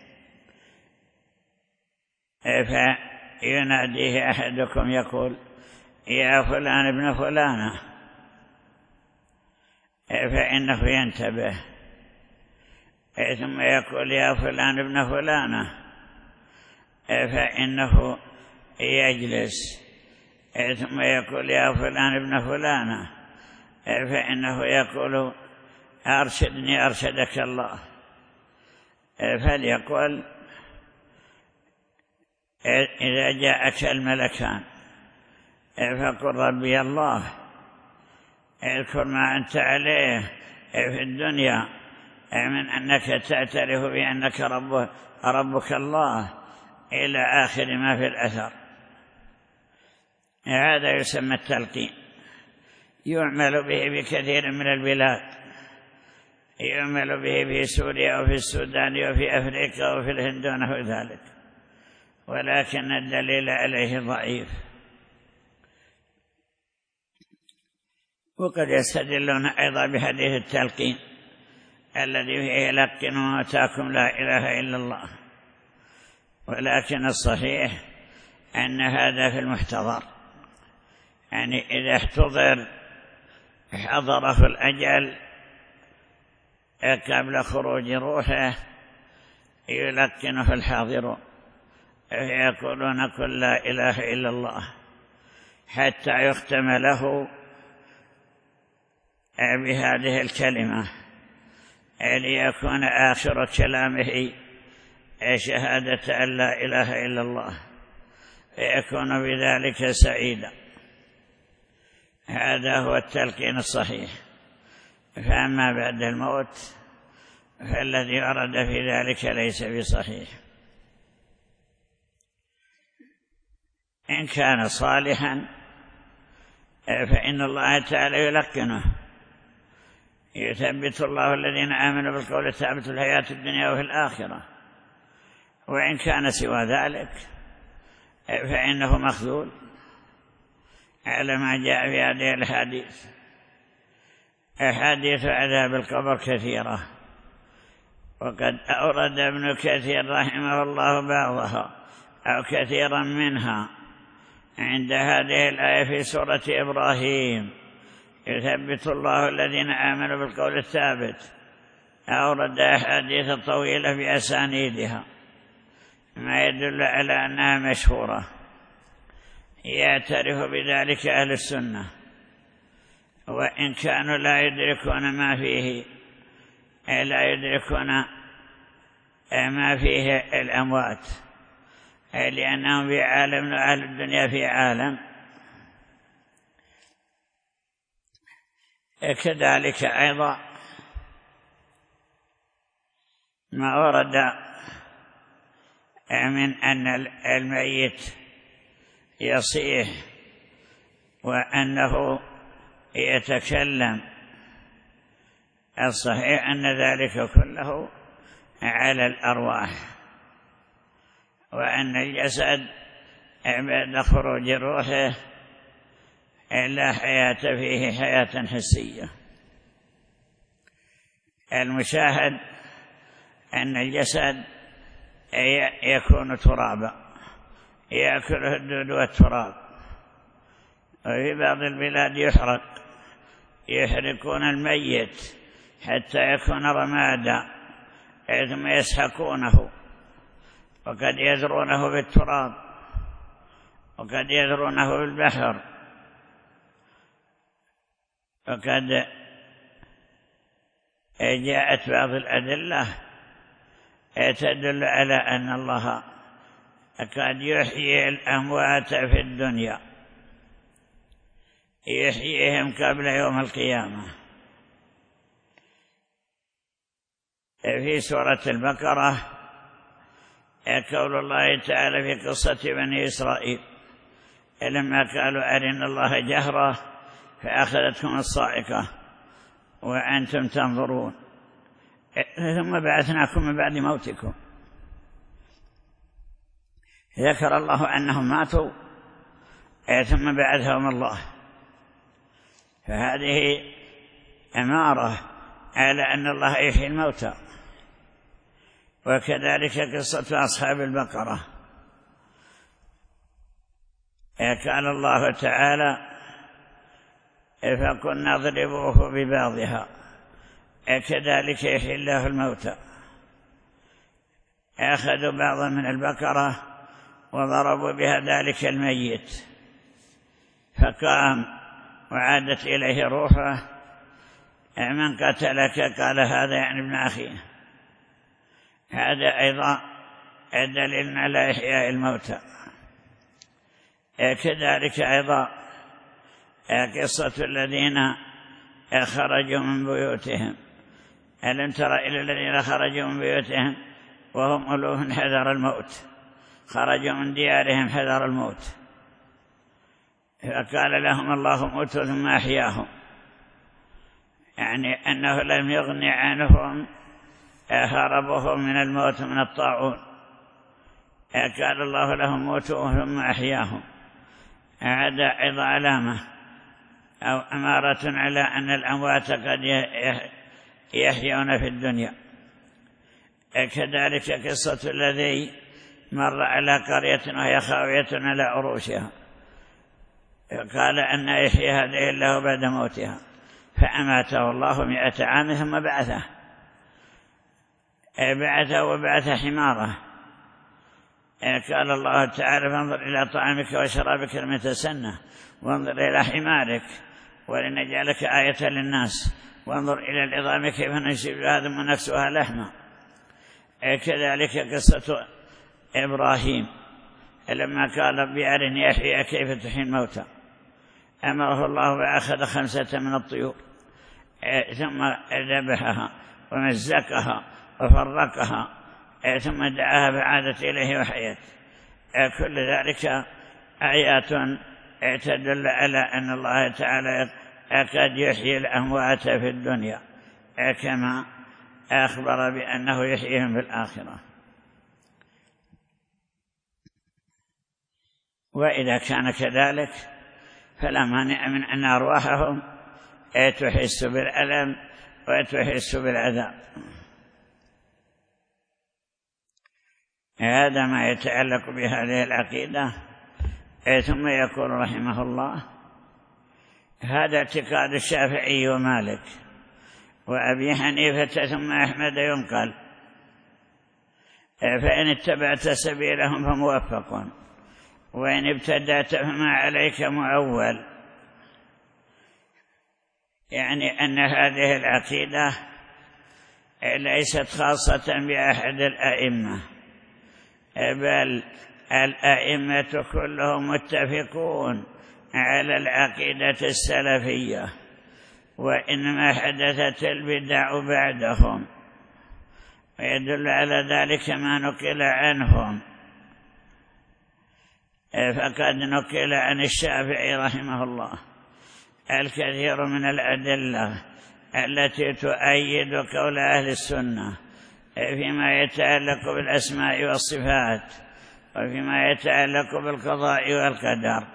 فيناديه أحدكم يقول: يا فلان ابن فلانة، فإنه ينتبه، ثم يقول: يا فلان ابن فلانة، فإنه يجلس، ثم يقول: يا فلان ابن فلانة، فإنه يقول: أرشدني أرشدك الله. فليقول: إذا جاءك الملكان فقل ربي الله، اذكر ما أنت عليه في الدنيا من أنك تعترف بأنك رب ربك الله إلى آخر ما في الأثر. هذا يسمى التلقين، يعمل به بكثير من البلاد، يعمل به في سوريا وفي السودان وفي أفريقيا وفي الهند ونحو ذلك، ولكن الدليل عليه ضعيف. وقد يستدلون أيضا بحديث التلقين الذي فيه: لقنوا موتاكم لا إله إلا الله. ولكن الصحيح أن هذا في المحتضر، يعني إذا احتضر حضره الأجل قبل خروج روحه يلقنه الحاضرون يقولون قل لا إله إلا الله حتى يختم له بهذه الكلمة ليكون آخر كلامه شهادة أن لا إله إلا الله فيكون بذلك سعيدا. هذا هو التلقين الصحيح. فأما بعد الموت فالذي ورد في ذلك ليس بصحيح. إن كان صالحا فإن الله تعالى يلقنه، يثبت الله الذين آمنوا بالقول الثابت في الحياة الدنيا وفي الآخرة. وإن كان سوى ذلك فإنه مخذول على ما جاء في هذه الحديث. أحاديث عذاب القبر كثيرة، وقد أورد ابن كثير رحمه الله بعضها أو كثيرا منها عند هذه الآية في سورة إبراهيم يثبت الله الذين آمنوا بالقول الثابت. أورد أحاديث طويلة بأسانيدها ما يدل على أنها مشهورة، يعترف بذلك أهل السنة وإن كانوا لا يدركون ما فيه لا يدركون ما فيه الأموات، لأنهم في عالم وأهل الدنيا في عالم. كذلك أيضا ما ورد من أن الميت يصيح وأنه يتكلم، الصحيح أن ذلك كله على الأرواح، وأن الجسد بعد خروج روحه لا حياة فيه حياة حسية. المشاهد أن الجسد يكون ترابا يأكله الدود والتراب، وفي بعض البلاد يحرق، يحرقون الميت حتى يكون رمادا ثم يسحقونه، وقد يذرونه بالتراب وقد يذرونه بالبحر. وقد جاءت بعض الأدلة تدل على أن الله قد يحيي الأموات في الدنيا، يحييهم قبل يوم القيامة. في سورة البقرة قول الله تعالى في قصة بني إسرائيل لما قالوا أرنا الله جهرة فأخذتهم الصاعقة وأنتم تنظرون ثم بعثناكم من بعد موتكم. ذكر الله أنهم ماتوا ثم بعثهم الله، فهذه أمارة على أن الله يحيي الموتى. وكذلك قصة أصحاب البقرة قال الله تعالى فكنا نضربوه ببعضها كذلك يحيي الله الموتى. أخذوا بعضا من البقرة وضربوا بها ذلك الميت فقام وعادت إليه روحه. من قتلك؟ قال هذا يعني ابن أخيه. هذا أيضا دليل على إحياء الموتى. كذلك أيضا قصة الذين خرجوا من بيوتهم. ألم تر إلى الذين خرجوا من بيوتهم وهم ألوف حذر الموت، خرجوا من ديارهم حذر الموت، فقال لهم الله موتوا ثم أحياهم، يعني أنه لم يغني عنهم هربهم من الموت من الطاعون. قال الله لهم موتوا ثم أحياهم. هذا أيضا علامة أو أمارة على أن الأموات قد يحيون في الدنيا. كذلك قصة الذي مر على قرية وهي خاوية على عروشها، قال أن يحيي هذه الله بعد موتها، فأماته الله مئة عام ثم بعثه بعثه وبعث حماره. قال الله تعالى: فانظر إلى طعامك وشرابك لم يتسنه، وانظر إلى حمارك ولنجعلك آية للناس، وانظر إلى العظام كيف ننشزها ثم نكسوها لحما. كذلك قصة إبراهيم لما قال: رب أرني يحيى كيف تحيي الموتى، أمره الله فأخذ خمسة من الطيور ثم ذبحها ومزقها وفرقها ثم دعاها فعادت إليه وحيت. كل ذلك آيات تدل على أن الله تعالى قد يحيي الأموات في الدنيا كما أخبر بأنه يحييهم في الآخرة. وإذا كان كذلك فلا مانع من أن أرواحهم تحس بالألم وتحس بالعذاب. هذا ما يتعلق بهذه العقيدة. ثم يقول رحمه الله: هذا اعتقاد الشافعي ومالك وأبي حنيفة ثم أحمد ينقل، فإن اتبعت سبيلهم فموفق، وإن ابتدأت فما عليك معول. يعني أن هذه العقيدة ليست خاصة بأحد الأئمة، بل الأئمة كلهم متفقون على العقيدة السلفية، وإنما حدثت البدع بعدهم، ويدل على ذلك ما نقل عنهم. فقد نقل عن الشافعي رحمه الله الكثير من الأدلة التي تؤيد قول أهل السنة فيما يتعلق بالأسماء والصفات وفيما يتعلق بالقضاء والقدر،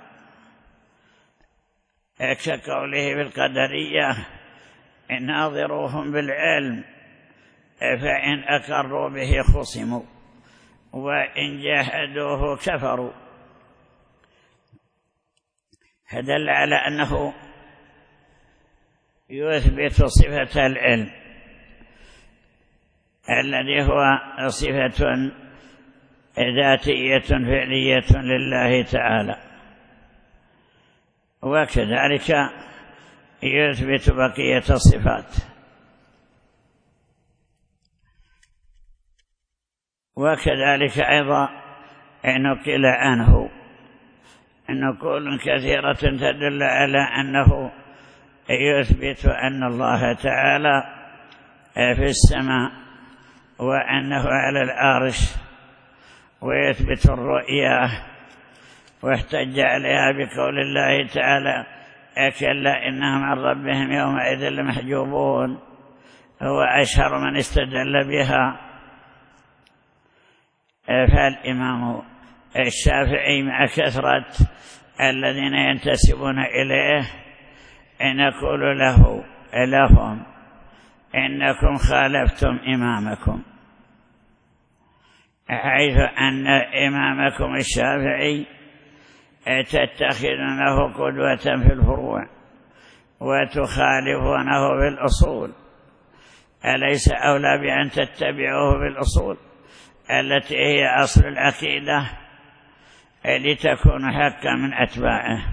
كقوله بالقدرية: ناظروهم بالعلم فإن أقروا به خصموا وإن جاهدوه كفروا. فدل على أنه يثبت صفة العلم الذي هو صفة ذاتية فعلية لله تعالى، وكذلك يثبت بقية الصفات. وكذلك أيضا نقل عنه نقول كثيرة تدل على أنه يثبت أن الله تعالى في السماء وأنه على العرش، ويثبت الرؤيا، واحتج عليها بقول الله تعالى: كلا إنهم عن ربهم يومئذ لمحجوبون. هو أشهر من استدل بها. فالإمام الشافعي مع كثرة الذين ينتسبون إليه نقول له لهم: إنكم خالفتم إمامكم، حيث أن إمامكم الشافعي تتخذونه قدوة في الفروع وتخالفونه في الأصول، أليس أولى بأن تتبعوه في الأصول التي هي أصل العقيدة لتكون حقا من أتباعه؟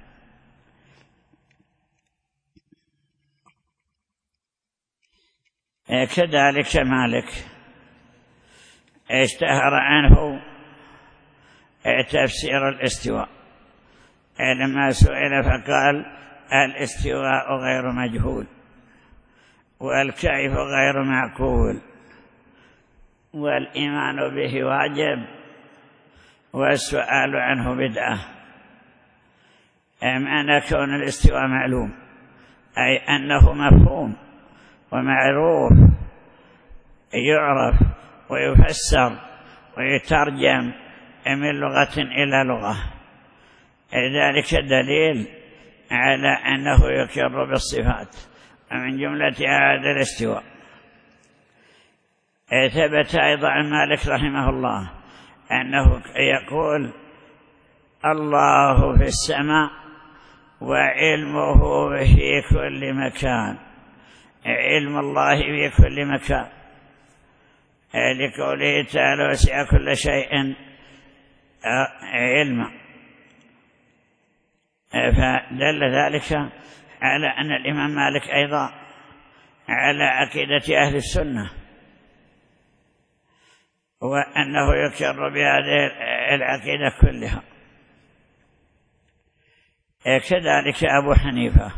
كذلك مالك اشتهر عنه تفسير الاستواء، لما سئل فقال: الاستواء غير مجهول، والكيف غير معقول، والإيمان به واجب، والسؤال عنه بدعة. معنى كون الاستواء معلوم أي أنه مفهوم ومعروف، يعرف ويفسر ويترجم من لغة إلى لغة. ذلك دليل على أنه يقر بالصفات، ومن جملة هذا الاستواء. ثبت أيضا عن مالك رحمه الله أنه يقول الله في السماء وعلمه في كل مكان، علم الله في كل مكان، لقوله تعالى وسع كل شيء علما. فدل ذلك على أن الإمام مالك أيضا على عقيدة أهل السنة، وأنه يقر بهذه العقيدة كلها. كذلك أبو حنيفة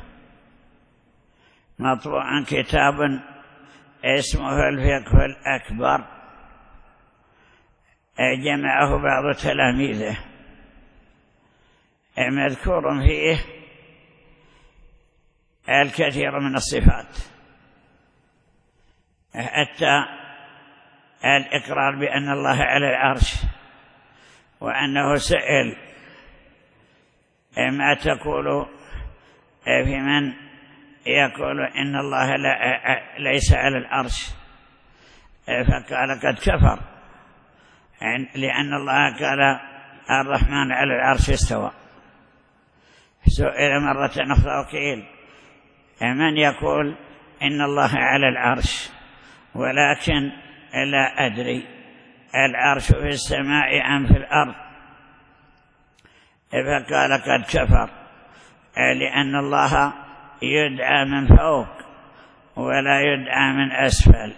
مطبوع كتاب اسمه الفقه الأكبر، جمعه بعض تلاميذه، مذكور فيه الكثير من الصفات، حتى الإقرار بأن الله على العرش، وأنه سئل ما تقول في من يقول إن الله ليس على العرش، فقال قد كفر، لأن الله قال الرحمن على العرش استوى. سئل مرة أخرى وقيل من يقول إن الله على العرش، ولكن لا أدري العرش في السماء أم في الأرض، فقال قد كفر، لأن الله يدعى من فوق ولا يدعى من أسفل.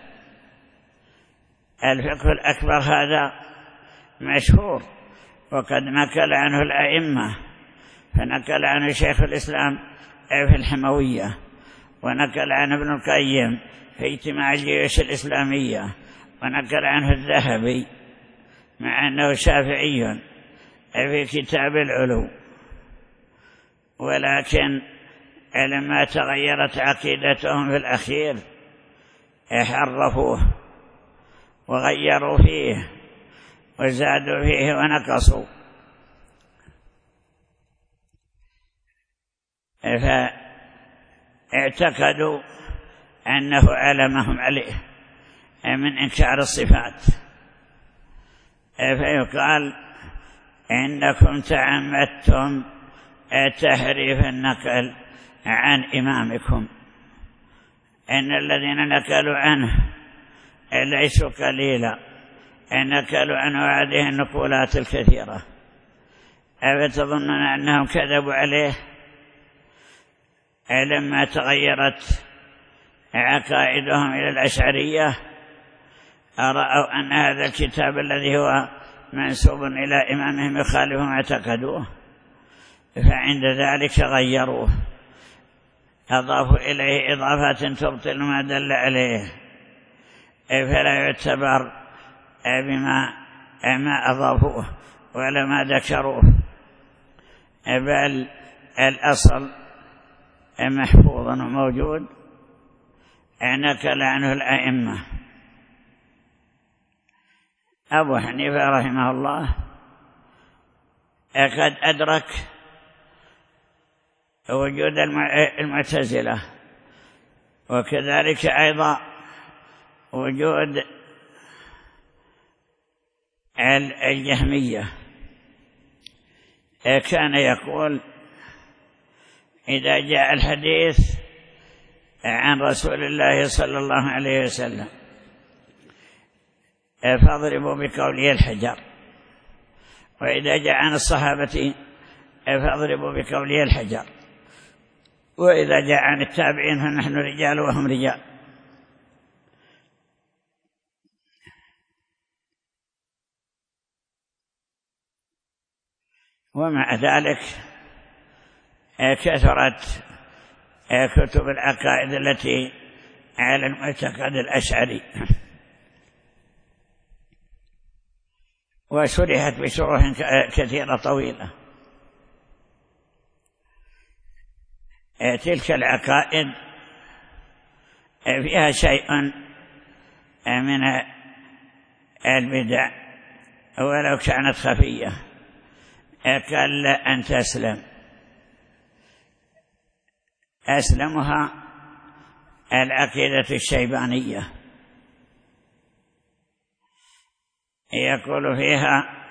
الفقه الأكبر هذا مشهور، وقد نقل عنه الأئمة، فنقل عنه شيخ الإسلام في الحموية، ونقل عنه ابن القيم في اجتماع الجيوش الإسلامية، ونقل عنه الذهبي مع أنه شافعي في كتاب العلو. ولكن لما تغيرت عقيدتهم في الأخير حرفوه وغيروا فيه وزادوا فيه ونقصوا، فاعتقدوا أنه على ما هم عليه من إنكار الصفات، فيقال إنكم تعمدتم تحريف النقل عن إمامكم، إن الذين نقلوا عنه ليسوا قليلا، نقلوا عنه هذه النقولات الكثيرة، أفتظنون أنهم كذبوا عليه لما تغيرت عقائدهم إلى الأشعرية؟ رأوا أن هذا الكتاب الذي هو منسوب إلى إمامهم يخالف ما اعتقدوه، فعند ذلك غيروه، أضافوا إليه إضافات تبطل ما دل عليه، فلا يعتبر بما ما أضافوه ولا ما ذكروه، بل الأصل محفوظ وموجود نقل عنه الأئمة. أبو حنيفة رحمه الله قد أدرك وجود المعتزلة، وكذلك أيضا وجود الجهمية. كان يقول إذا جاء الحديث عن رسول الله صلى الله عليه وسلم فاضربوا بقوله الحجر، وإذا جاء عن الصحابة فاضربوا بقوله الحجر، وإذا جاء عن التابعين فنحن رجال وهم رجال. ومع ذلك كثرت كتب العقائد التي على المعتقد الأشعري، وشرحت بشروح كثيرة طويلة. تلك العقائد فيها شيء من البدع ولو كانت خفية، قال أن تسلم. أسلمها العقيدة الشيبانية، يقول فيها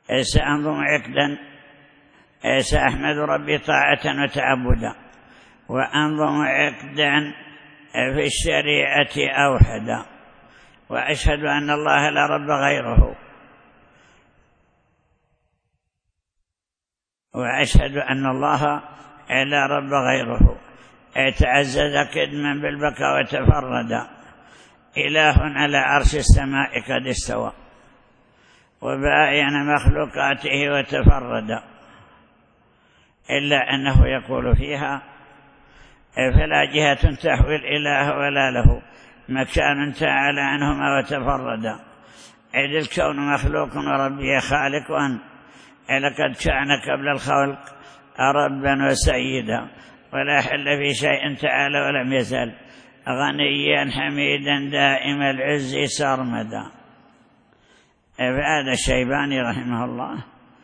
سأنظم عقدا سأحمد ربي طاعة وتعبدا، وأنظم عقدا في الشريعة أوحدا، وأشهد أن الله لا رب غيره، وأشهد أن الله لا رب غيره، تعزز كدما بالبكاء وتفردا، إله على عرش السماء قد استوى، وباين مخلوقاته وتفردا، إلا أنه يقول فيها فلا جهة تحوي الإله ولا له مكان تعالى عنهما وتفردا، إذ الكون مخلوق وربي خالق، لقد كان قبل الخلق ربا وسيدا، ولا حل في شيء تعالى ولم يزل غنيا حميدا دائم العز سرمدا. فهذا الشيباني رحمه الله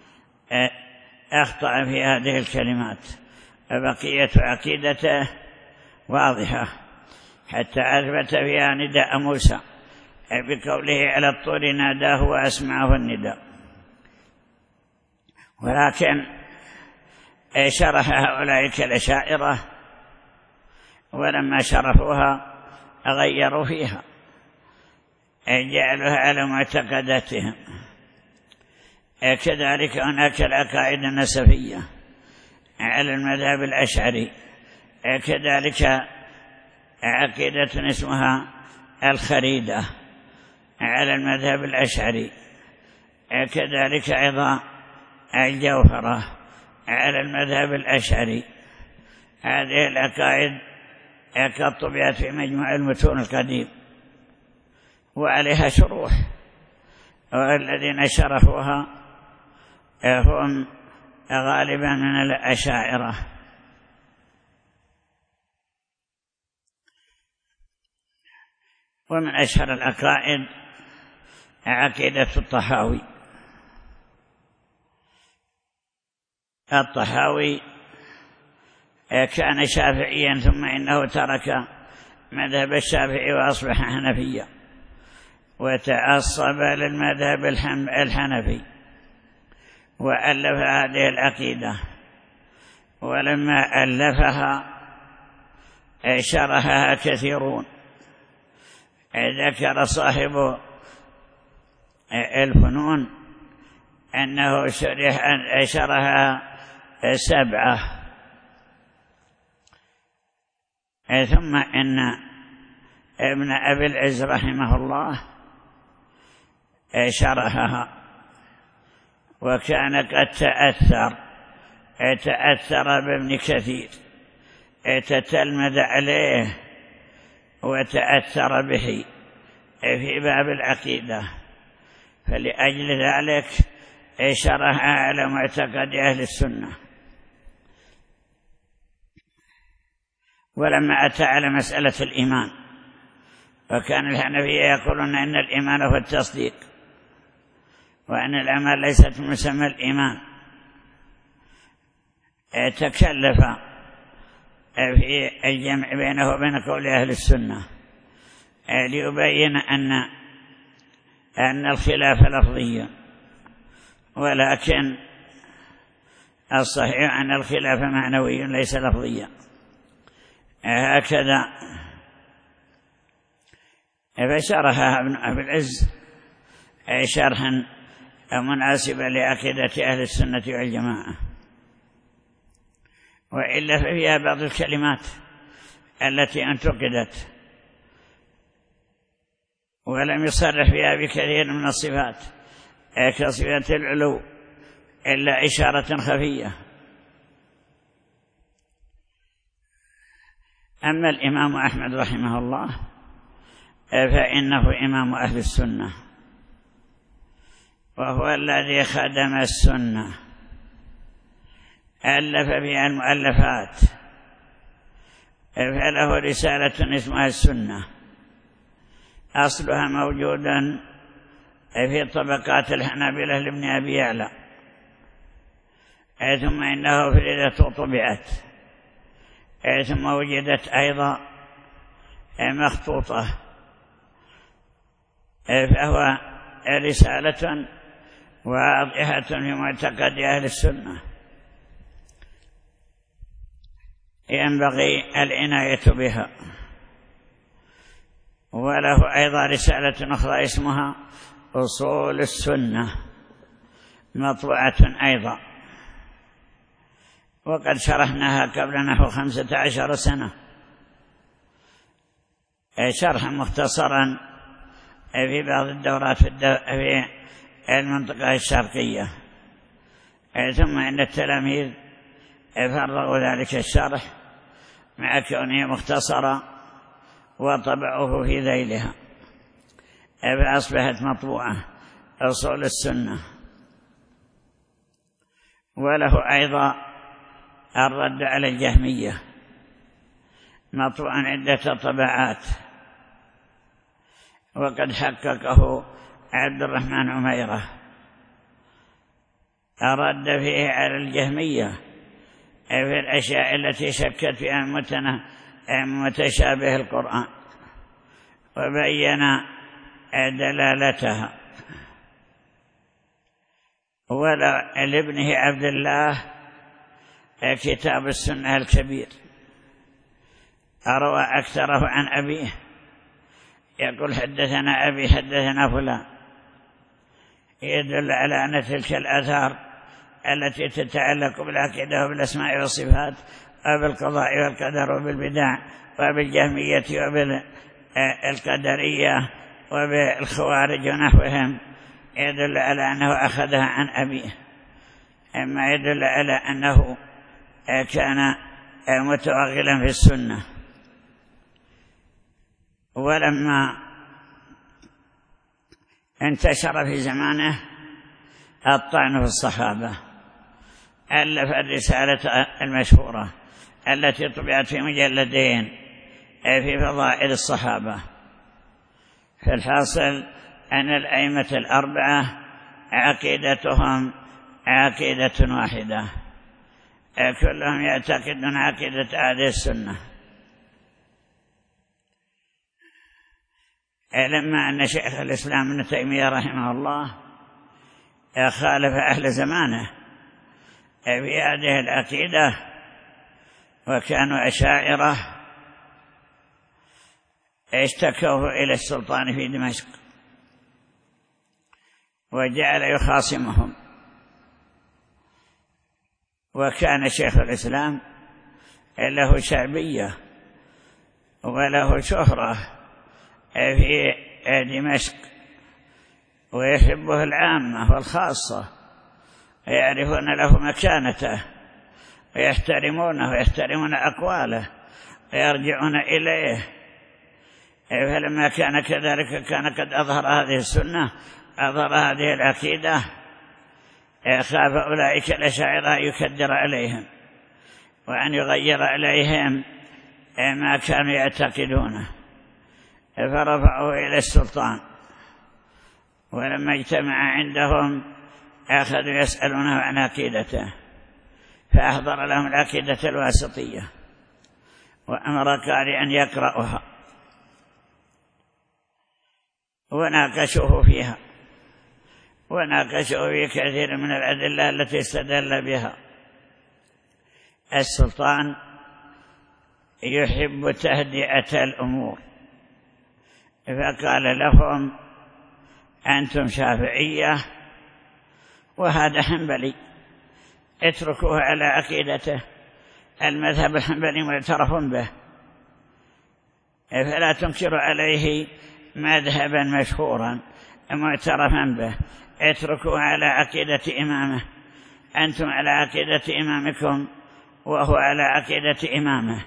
أخطأ في هذه الكلمات، فبقية عقيدته واضحة، حتى أثبت فيها نداء موسى بقوله على الطور ناداه وأسمعه النداء، ولكن شرح هؤلاء الأشاعرة، ولما شرحوها غيروا فيها، جعلوها على معتقداتهم. كذلك هناك العقائد النسفية على المذهب الأشعري، كذلك عقيدة اسمها الخريدة على المذهب الأشعري، كذلك أيضا الجوهرة على المذهب الأشعري. هذه العقائد قد طبعت في مجموع المتون القديم وعليها شروح، والذين شرحوها هم غالبا من الأشاعرة. ومن أشهر العقائد عقيدة الطحاوي. الطحاوي كان شافعيا، ثم إنه ترك مذهب الشافعي وأصبح حنفيا، وتعصب للمذهب الحنفي، وألف هذه العقيدة. ولما ألفها شرحها كثيرون، ذكر صاحب الفنون أنه شرحها سبعة. ثم إن ابن أبي العز رحمه الله شرحها، وكان قد تأثر تأثر بابن كثير، تتلمذ عليه وتأثر به في باب العقيدة، فلأجل ذلك شرح على معتقد أهل السنة. ولما أتى على مسألة الإيمان، وكان الحنفية يقولون إن الإيمان هو التصديق، وأن الأعمال ليست مسمى الإيمان، تكلف في الجمع بينه وبين قول أهل السنة ليبين أن أن الخلاف لفظي، ولكن الصحيح أن الخلاف معنوي ليس لفظيا. هكذا فشرحها ابن أبي العز شرحا مناسبا لعقيدة أهل السنة والجماعة، وإلا ففيها بعض الكلمات التي انتقدت ولم يصرح فيها بكثير من الصفات كصفة العلو إلا إشارة خفية. أما الإمام أحمد رحمه الله فإنه إمام أهل السنة، وهو الذي خدم السنة، ألف بها المؤلفات، فله رسالة اسمها السنة، أصلها موجودا في طبقات الحنابلة لابن أبي يعلى، ثم إنه فريدة طبعت، ثم وجدت أيضا مخطوطة، فهو رسالة واضحة في معتقد أهل السنة، ينبغي العناية بها. وله أيضا رسالة أخرى اسمها أصول السنة مطبوعة أيضا، وقد شرحناها قبل نحو خمسة عشر سنة شرحا مختصرا في بعض الدورات في المنطقة الشرقية، ثم إن التلاميذ فرغوا ذلك الشرح مع كونه مختصرا وطبعوه في ذيلها، فأصبحت مطبوعة أصول السنة. وله أيضا الرد على الجهمية مطبوعا عدة طبعات، وقد حققه عبد الرحمن عميرة، أرد فيه على الجهمية في الأشياء التي شكت فيها متشابه القرآن، وبين دلالتها. ولابنه عبد الله كتاب السنة الكبير، أروى أكثره عن أبيه، يقول حدثنا أبي حدثنا فلان، يدل على أن تلك الآثار التي تتعلق بالعقيدة وبالأسماء والصفات وبالقضاء والقدر وبالبدع وبالجهمية وبالقدرية وبالخوارج ونحوهم يدل على أنه أخذها عن أبيه، أما يدل على أنه كان متوغلا في السنة. ولما انتشر في زمانه الطعن في الصحابة ألف الرسالة المشهورة التي طبعت في مجلدين في فضائل الصحابة. في الحاصل أن الأئمة الأربعة عقيدتهم عقيدة واحدة، كلهم يعتقدون عقيدة أهل السنة. لما أن شيخ الإسلام ابن تيمية رحمه الله خالف أهل زمانه في هذه العقيدة وكانوا أشاعرة، اشتكوه إلى السلطان في دمشق وجعل يخاصمهم. وكان شيخ الإسلام له شعبية وله شهرة في دمشق، ويحبه العامة والخاصة، ويعرفون له مكانته ويحترمونه ويحترمون أقواله ويرجعون إليه. فلما كان كذلك كان قد أظهر هذه السنة، أظهر هذه العقيدة، خاف أولئك الأشاعرة يكدر عليهم وأن يغير عليهم ما كانوا يعتقدونه، فرفعوه إلى السلطان. ولما اجتمع عندهم أخذوا يسألونه عن عقيدته، فأحضر لهم العقيدة الواسطية وأمر قارئا يقرأها، وناقشوه فيها وناقشوه في كثير من الأدلة التي استدل بها. السلطان يحب تهدئة الأمور، فقال لهم أنتم شافعية وهذا حنبلي، اتركوه على عقيدته، المذهب الحنبلي معترف به، فلا تنكروا عليه مذهبا مشهورا معترفا به، اتركوه على عقيدة إمامه، أنتم على عقيدة إمامكم وهو على عقيدة إمامه.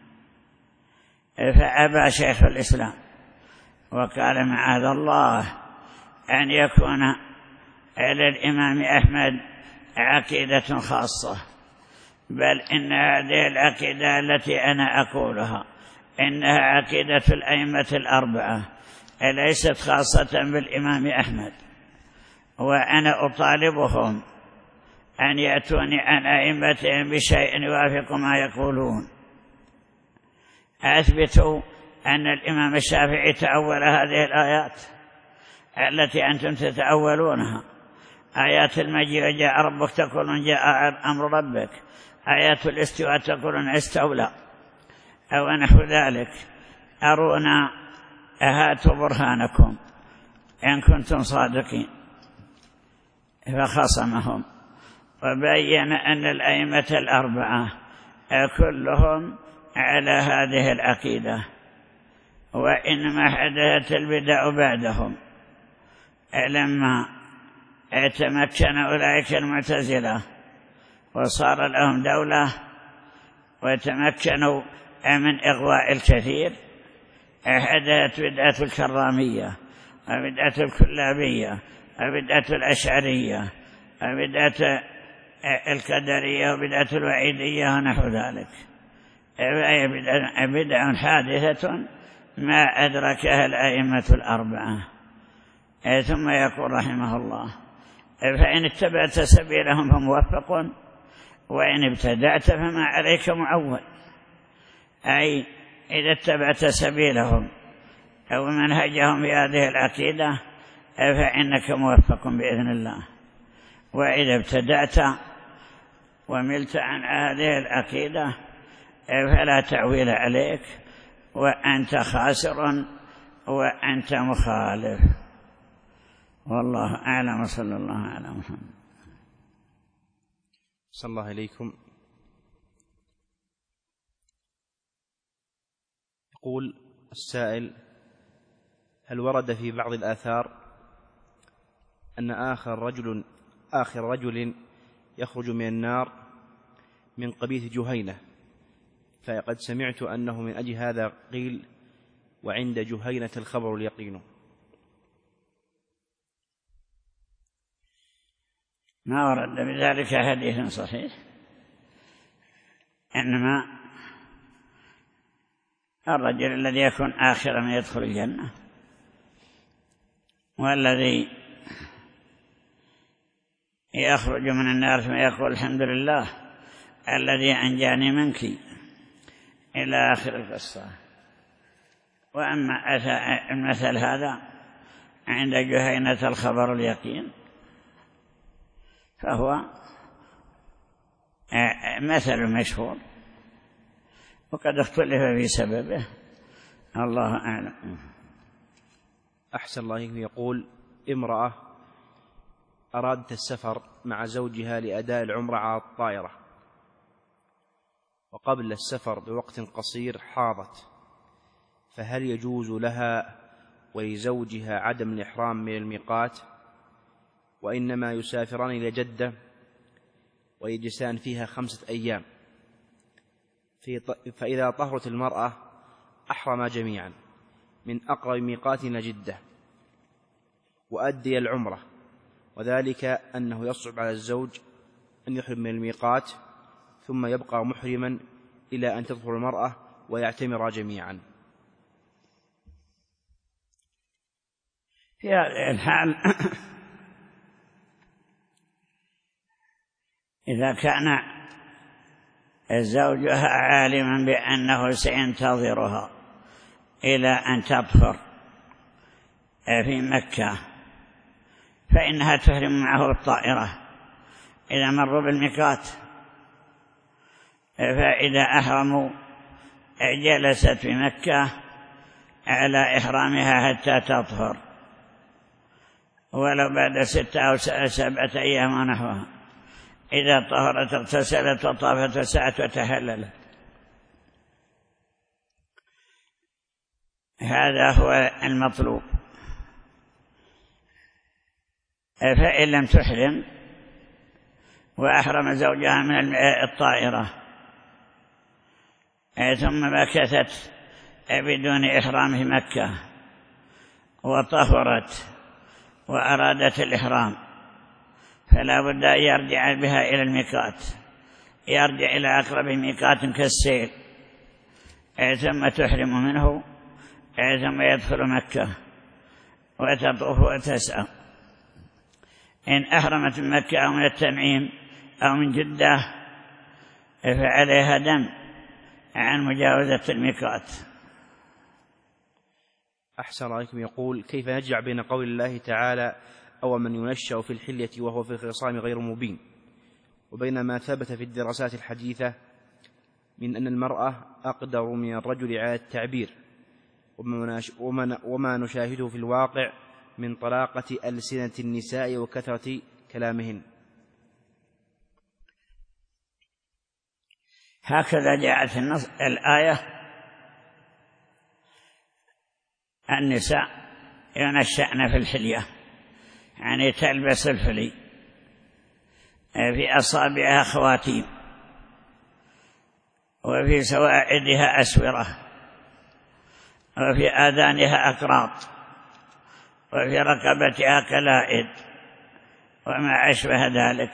فأبى شيخ الإسلام وقال معاذ الله أن يكون للإمام أحمد عقيدة خاصة، بل إن هذه العقيدة التي أنا أقولها إنها عقيدة الأئمة الأربعة، ليست خاصة بالإمام أحمد، وأنا أطالبهم أن يأتوني عن أئمتهم بشيء يوافق ما يقولون. أثبتوا أن الإمام الشافعي تأول هذه الآيات التي أنتم تتأولونها، آيات المجيء جاء ربك تقولون جاء أمر ربك، آيات الاستواء تقولون استولى، أو نحو ذلك. أرونا أهاتوا برهانكم إن كنتم صادقين. فخصمهم وبين أن الأئمة الأربعة كلهم على هذه العقيدة، وإنما حدثت البدع بعدهم لما تمكن أولئك المعتزلة وصار لهم دولة وتمكنوا من إغواء الكثير، حدثت بدعة الكرامية وبدعة الكلابية وبدعة الأشعرية وبدعة القدرية وبدعة الوعيدية ونحو ذلك. فهي بدع حادثة ما أدركها الأئمة الأربعة. ثم يقول رحمه الله: فإن اتبعت سبيلهم فموفق، وإن ابتدعت فما عليك معول. أي إذا اتبعت سبيلهم أو منهجهم في هذه العقيدة فإنك موفق بإذن الله، وإذا ابتدعت وملت عن هذه العقيدة فلا تعويل عليك، وأنت خاسر وأنت مخالف. والله أعلم. صلى الله على محمد. صلى الله عليكم. يقول السائل: هل ورد في بعض الآثار أن آخر رجل آخر رجل يخرج من النار من قبيل جهينة؟ فقد سمعت أنه من أجل هذا قيل: وعند جهينة الخبر اليقين. ما ورد بذلك حديث صحيح، إنما الرجل الذي يكون آخر من يدخل الجنة، والذي يخرج من النار ثم يقول: الحمد لله الذي أنجاني منك، إلى آخر القصة. وأما المثل هذا عند جهينة الخبر اليقين فهو مثل مشهور، وقد اختلف في سببه، الله أعلم. أحسن الله إليكم. يقول: امرأة أرادت السفر مع زوجها لأداء العمرة على الطائرة، وقبل السفر بوقت قصير حاضت، فهل يجوز لها ولزوجها عدم الإحرام من الميقات، وإنما يسافران إلى جدة ويجلسان فيها خمسة أيام، فإذا طهرت المرأة أحرما جميعا من أقرب ميقات إلى جدة وأدي العمرة، وذلك أنه يصعب على الزوج أن يحرم من الميقات ثم يبقى محرما إلى أن تطهر المرأة ويعتمر جميعا. في هذه الحال إذا كان زوجها عالما بأنه سينتظرها إلى أن تطهر في مكة فإنها تحرم معه الطائرة إذا مروا بالميقات، فإذا أحرموا جلست في مكة على إحرامها حتى تطهر، ولو بعد ستة أو سبعة أيام ونحوها. إذا طهرت اغتسلت وطافت وسعت وتهللت. هذا هو المطلوب. فإن لم تحرم وأحرم زوجها من الطائرة ثم مكثت بدون إحرام في مكة وطهرت وأرادت الإحرام، فلا بد أن يرجع بها إلى الميقات، يرجع إلى أقرب ميقات كالسيل، ثم تحرم منه، ثم يدخل مكة وتطوف وتسعى. إن أحرمت من مكة أو من التنعيم أو من جدة فعليها دم عن مجاوزة الميقات. أحسن عليكم. يقول: كيف نجمع بين قول الله تعالى: أو من ينشأ في الحلية وهو في الخصام غير مبين. وبينما ثبت في الدراسات الحديثة من أن المرأة أقدر من الرجل على التعبير، وما نشاهده في الواقع من طلاقة ألسنة النساء وكثرة كلامهن. هكذا جاءت النص الآية: النساء ينشأن في الحلية، يعني تلبس الحلي، في أصابعها خواتيم، وفي سواعدها أسورة، وفي آذانها أقراط، وفي رقبتها كلائد، وما أشبه ذلك.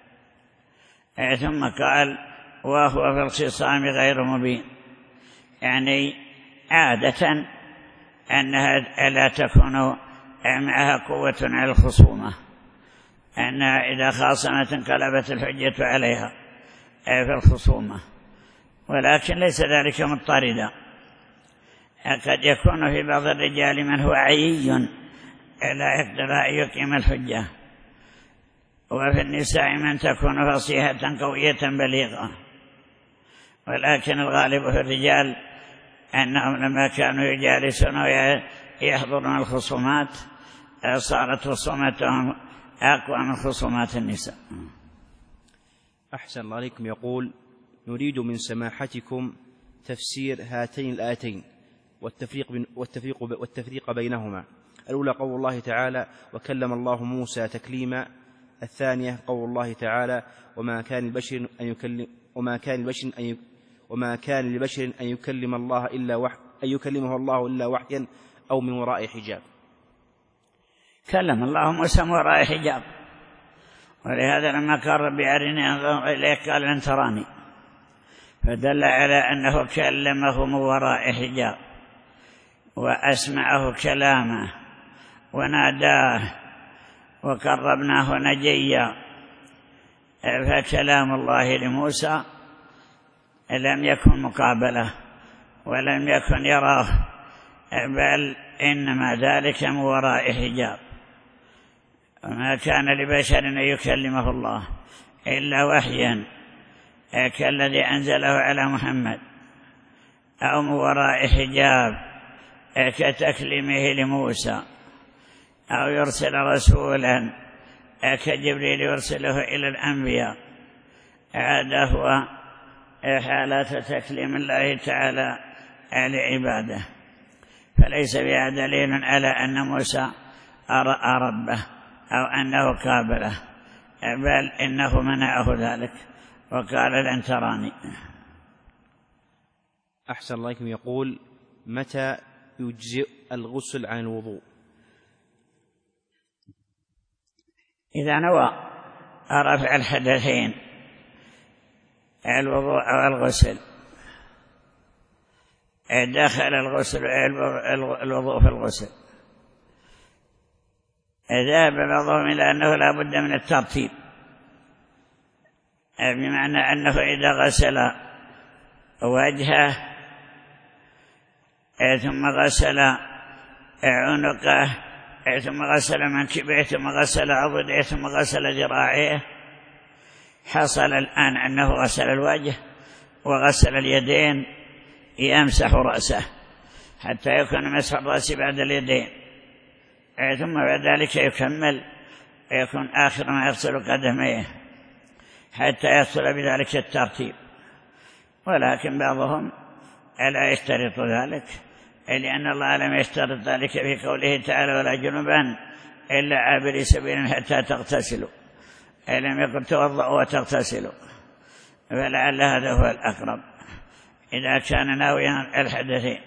ثم قال: وهو في الخصام غير مبين، يعني عادة أنها لا تكون معها قوة على الخصومة، أنها إذا خاصمت انقلبت الحجة عليها في الخصومة، ولكن ليس ذلك مضطردا. قد يكون في بعض الرجال من هو عيي لا يقدر أن يقيم الحجة، وفي النساء من تكون فصيحة قوية بليغة، ولكن الغالب في الرجال أنهم لما كانوا يجالسون ويحضرون الخصومات صارت خصومتهم أقوى من خصومات النساء. أحسن الله عليكم. يقول: نريد من سماحتكم تفسير هاتين الآيتين والتفريق, والتفريق, والتفريق بينهما. الأولى قول الله تعالى: وكلم الله موسى تكليما. الثانية قول الله تعالى: وما كان لبشر أن يكلم وما كان لبشر أن وما كان لبشر أن يكلم الله إلا وحي أن يكلمه الله إلا وحيا أو من وراء حجاب. كلم الله موسى من وراء حجاب، ولهذا لما قال: ربي أرني أنظر إليك قال: لن تراني، فدل على أنه كلمه من وراء حجاب، وأسمعه كلامه وناداه وقربناه نجيا. فكلام الله لموسى لم يكن مقابلة ولم يكن يراه، بل إنما ذلك من وراء حجاب. وما كان لبشر أن يكلمه الله إلا وحيا كالذي أنزله على محمد، أو من وراء حجاب كتكليمه لموسى، أو يرسل رسولا كجبريل يرسله إلى الأنبياء. هذا هو حالات تكليم الله تعالى لعباده، فليس بها دليل على أن موسى رأى ربه أو أنه قابله، بل إنه منعه ذلك وقال: لن تراني. أحسن الله إليكم. يقول: متى يجزئ الغسل عن الوضوء؟ إذا نوى رفع الحدثين، الوضوء أو الغسل، دخل الغسل الوضوء في الغسل. ذهب بعضهم إلى أنه لا بد من الترتيب، بمعنى أنه إذا غسل وجهه ثم غسل عنقه ثم غسل منكبه ثم غسل عضده ثم غسل ذراعيه، حصل الآن أنه غسل الوجه وغسل اليدين، يمسح رأسه حتى يكون مسح الرأس بعد اليدين، ثم بعد ذلك يكمل ويكون آخر ما يغسل قدميه حتى يحصل بذلك الترتيب. ولكن بعضهم لا يشترط ذلك، لأن الله لم يشترط ذلك في قوله تعالى: ولا جنبا إلا عابري سبيل حتى تغتسلوا، لم يقل توضؤوا وتغتسلوا، فلعل هذا هو الأقرب إذا كان ناويا الحدثين.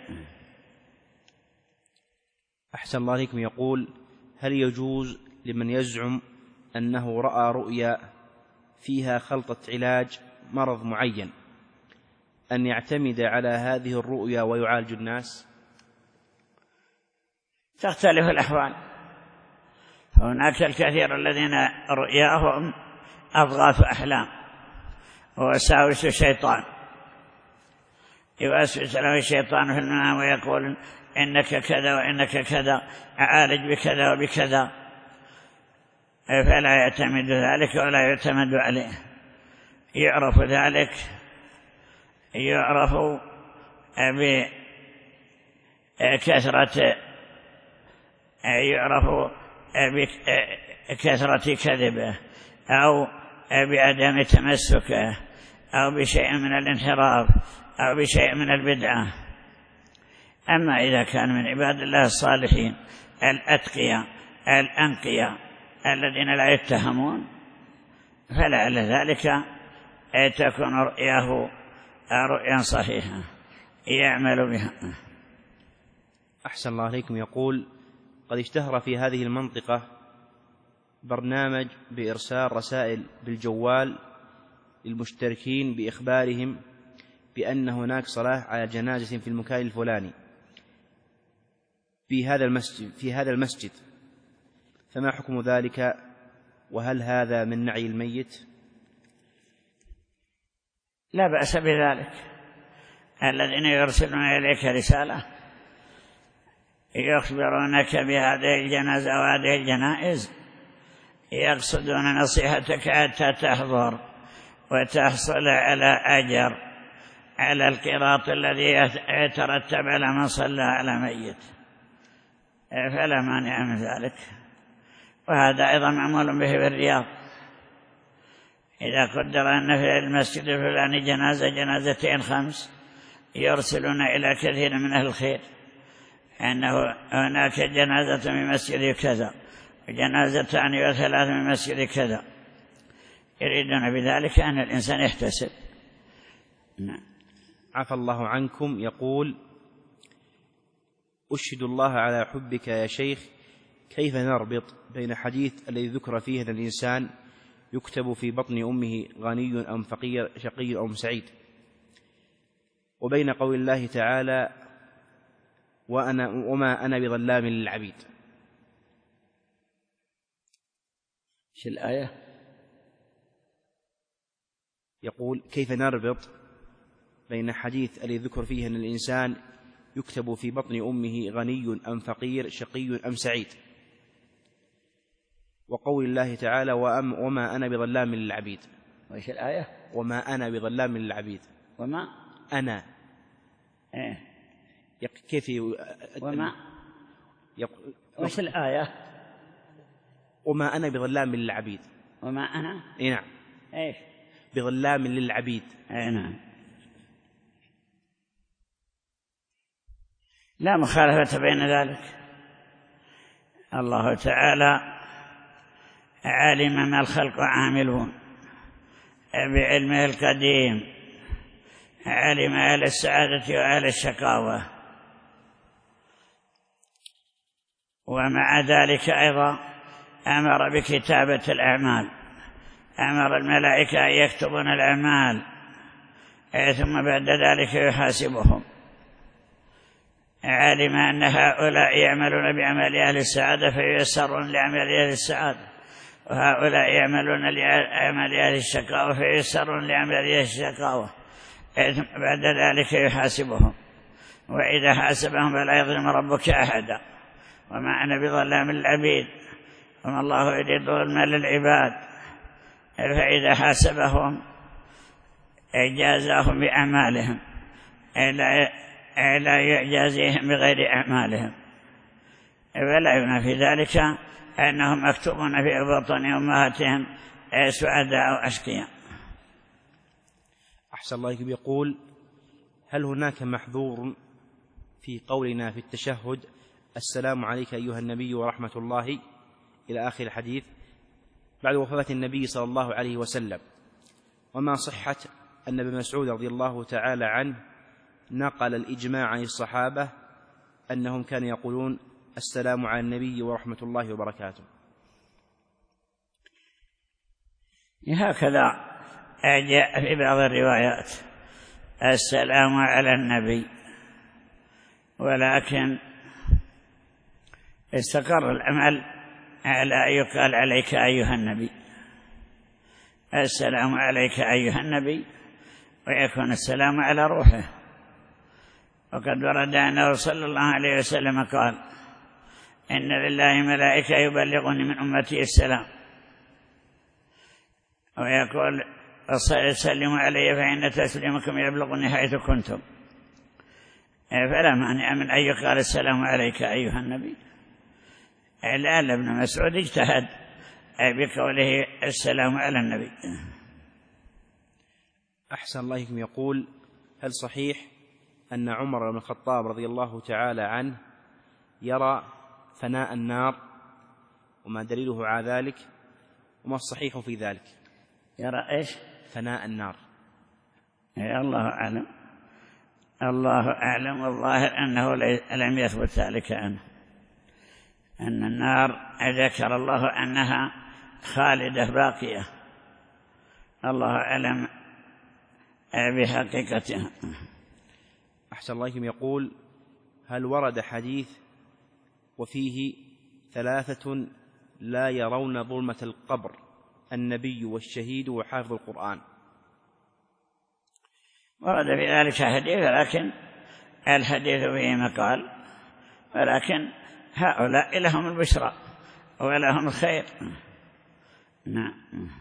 أحسن الله عليكم. يقول: هل يجوز لمن يزعم أنه رأى رؤيا فيها خلطة علاج مرض معين أن يعتمد على هذه الرؤيا ويعالج الناس؟ تختلف الأحوال، هناك الكثير الذين رؤياهم أضغاث أحلام ووساوس الشيطان، يوسوس له الشيطان في المنام ويقول: إنك كذا وإنك كذا، أعالج بكذا وبكذا، فلا يعتمد ذلك ولا يعتمد عليه. يعرف ذلك يعرف بكثرة يعرف بكثرة كذبه أو بعدم تمسكه أو بشيء من الانحراف أو بشيء من البدعة. أما إذا كان من عباد الله الصالحين الأتقياء الأنقياء الذين لا يتهمون فلعل ذلك تكون رؤياه رؤيا صحيحة يعمل بها. أحسن الله عليكم. يقول: قد اشتهر في هذه المنطقة برنامج بإرسال رسائل بالجوال للمشتركين بإخبارهم بأن هناك صلاة على جنازة في المكان الفلاني في هذا المسجد في هذا المسجد فما حكم ذلك؟ وهل هذا من نعي الميت؟ لا بأس بذلك. الذين يرسلون إليك رسالة يخبرونك بهذه الجنازة وهذه الجنائز يقصدون نصيحتك حتى تحضر وتحصل على أجر على القراط الذي يترتب على من صلى على ميت، فلا مانع من ذلك. وهذا أيضا معمول به في الرياض. إذا قدر أن في المسجد الفلاني جنازة جنازتين خمس يرسلون إلى كثير من أهل الخير أنه هناك جنازة من مسجد كذا وجنازتان وثلاث من مسجد كذا، يريدون بذلك أن الإنسان يحتسب. نعم. عفى الله عنكم. يقول: أشهد الله على حبك يا شيخ، كيف نربط بين حديث الذي ذكر فيه أن الإنسان يكتب في بطن أمه غني أم فقير شقي أم سعيد، وبين قول الله تعالى: وأنا وما أنا بظلام للعبيد؟ ايش الآية؟ يقول: كيف نربط بين حديث الذي ذكر فيه أن الإنسان يكتب في بطن أمه غني أم فقير شقي أم سعيد، وقول الله تعالى: وما أنا بظلام للعبيد؟ وإيش الآية؟ وما أنا بظلام للعبيد. وما أنا إيه؟ كيف وما يق... وإيش الآية؟ وما أنا بظلام للعبيد. وما أنا إيه نعم. إيش؟ بظلام للعبيد. إيه نعم. لا مخالفة بين ذلك. الله تعالى علم ما الخلق عاملون بعلمه القديم، علم أهل السعادة وأهل الشقاوة، ومع ذلك أيضا أمر بكتابة الأعمال، أمر الملائكة أن يكتبون الأعمال ثم بعد ذلك يحاسبهم. علم أن هؤلاء يعملون بعمل أهل السعادة فييسرون لعمل أهل السعادة، وهؤلاء يعملون لعمل أهل الشقاوة فييسرون لعمل أهل الشقاوة، بعد ذلك يحاسبهم. وإذا حاسبهم فلا يظلم ربك أحدا، وما أنا بظلام للعبيد، وما الله يريد ظلما للعباد. فإذا حاسبهم جازاهم بأعمالهم لا يجازيهم بغير أعمالهم، فلا ينافي ذلك أنهم مكتوبون في بطن أمهاتهم سعداء أو أشقياء. أحسن الله إليكم. يقول: هل هناك محظور في قولنا في التشهد السلام عليك أيها النبي ورحمة الله إلى آخر الحديث بعد وفاة النبي صلى الله عليه وسلم؟ وما صحة أن ابن مسعود رضي الله تعالى عنه نقل الإجماع عن الصحابة أنهم كانوا يقولون السلام على النبي ورحمة الله وبركاته؟ هكذا جاء في بعض الروايات السلام على النبي، ولكن استقر العمل على أن يقال عليك أيها النبي، السلام عليك أيها النبي، ويكون السلام على روحه. وقد ورد أنه صلى الله عليه وسلم قال: إن لله ملائكة يبلغني من أمتي السلام، ويقول سلموا علي فإن تسليمكم يبلغني حيث كنتم، فلا مانع من أن يقال السلام عليك أيها النبي. لأن ابن مسعود اجتهد بقوله السلام على النبي. أحسن الله إليكم. يقول: هل صحيح أن عمر بن الخطاب رضي الله تعالى عنه يرى فناء النار، وما دليله على ذلك، وما الصحيح في ذلك؟ يرى إيش؟ فناء النار. يا الله أعلم، الله أعلم. والظاهر أنه لم يثبت ذلك عنه، أن النار ذكر الله أنها خالدة باقية، الله أعلم بحقيقتها. أحسن الله إليكم. يقول: هل ورد حديث وفيه ثلاثة لا يرون ظلمة القبر: النبي والشهيد وحافظ القرآن؟ ورد في ذلك حديث، لكن الحديث فيه مقال، ولكن هؤلاء لهم البشرى ولهم الخير. نعم.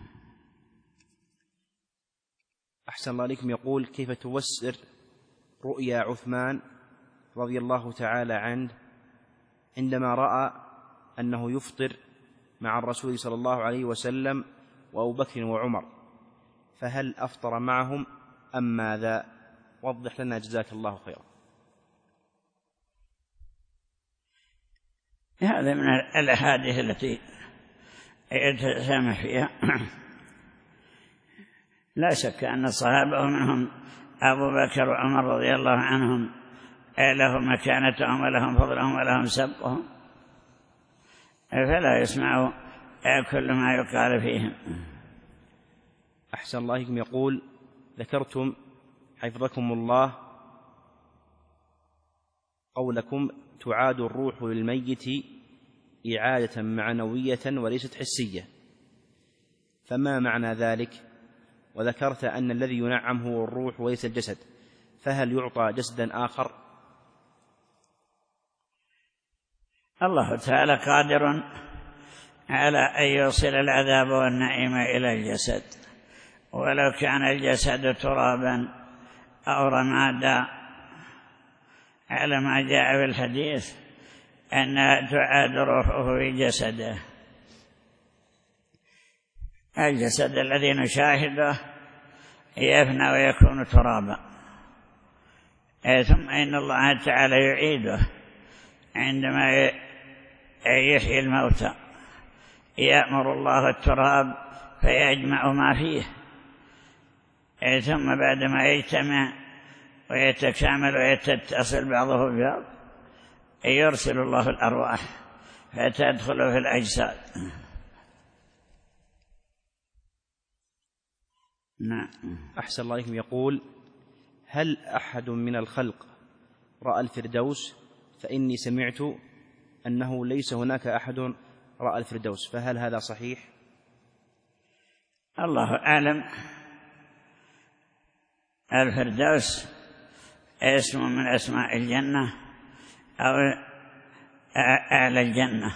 أحسن الله عليكم. يقول: كيف تفسر رؤيا عثمان رضي الله تعالى عنه عندما رأى أنه يفطر مع الرسول صلى الله عليه وسلم وأبو بكر وعمر، فهل أفطر معهم أم ماذا؟ وضح لنا جزاك الله خيرا. هذا من الأحاديث التي يتسامح فيها. لا شك أن الصحابة منهم أبو بكر وعمر رضي الله عنهم لهم مكانتهم ولهم فضلهم ولهم سبقهم، فلا يسمع كل ما يقال فيهم. أحسن الله إليكم. يقول: ذكرتم حفظكم الله قولكم تعاد الروح للميت إعادة معنوية وليست حسية، فما معنى ذلك؟ وذكرت أن الذي ينعم هو الروح وليس الجسد، فهل يعطى جسدا آخر؟ الله تعالى قادر على أن يوصل العذاب والنعيم إلى الجسد، ولو كان الجسد ترابا أو رمادا، على ما جاء في الحديث أن تعاد روحه في جسده. الجسد الذي نشاهده يفنى ويكون ترابا، ثم إن الله تعالى يعيده عندما يحيي الموتى، يأمر الله التراب فيجمع ما فيه، ثم بعدما يجتمع ويتكامل ويتصل بعضه ببعض يرسل الله الأرواح فتدخل في الأجساد. نعم. أحسن الله إليكم. يقول: هل أحد من الخلق رأى الفردوس؟ فإني سمعت أنه ليس هناك أحد رأى الفردوس، فهل هذا صحيح؟ الله أعلم. الفردوس اسم من أسماء الجنة أو أعلى الجنة،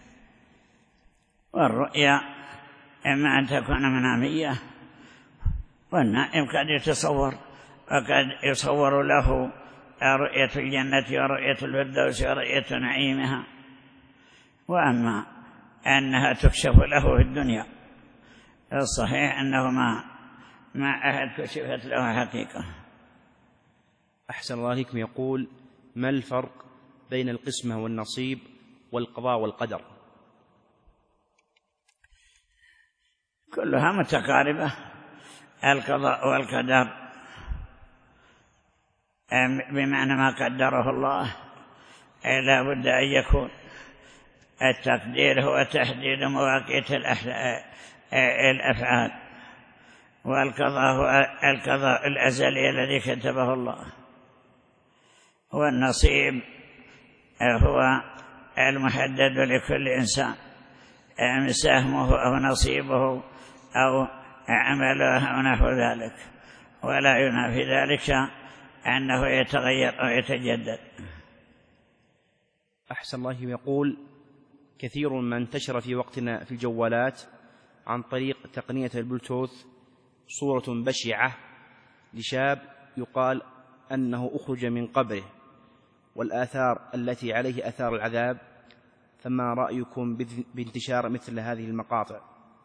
والرؤيا إما أن تكون منامية، والنائم قد يتصور وقد يصور له رؤية الجنة ورؤية الفردوس ورؤية نعيمها، وأما أنها تكشف له في الدنيا الصحيح أنه ما ما أحد كشفت له حقيقة. أحسن الله عليكم. يقول: ما الفرق بين القسمة والنصيب والقضاء والقدر؟ كلها متقاربة. القضاء والقدر بمعنى ما قدره الله لا بد أن يكون. التقدير هو تحديد مواقيت الأفعال، والقضاء هو القضاء الأزلي الذي كتبه الله، والنصيب هو المحدد لكل إنسان، سهمه أو نصيبه أو عمله أو نحو ذلك، ولا ينافي ذلك أنه يتغير أو يتجدد. أحسن الله. يقول: كثير ما انتشر في وقتنا في الجوالات عن طريق تقنية البلوتوث صورة بشعة لشاب يقال أنه أخرج من قبره والآثار التي عليه آثار العذاب، فما رأيكم بانتشار مثل هذه المقاطع؟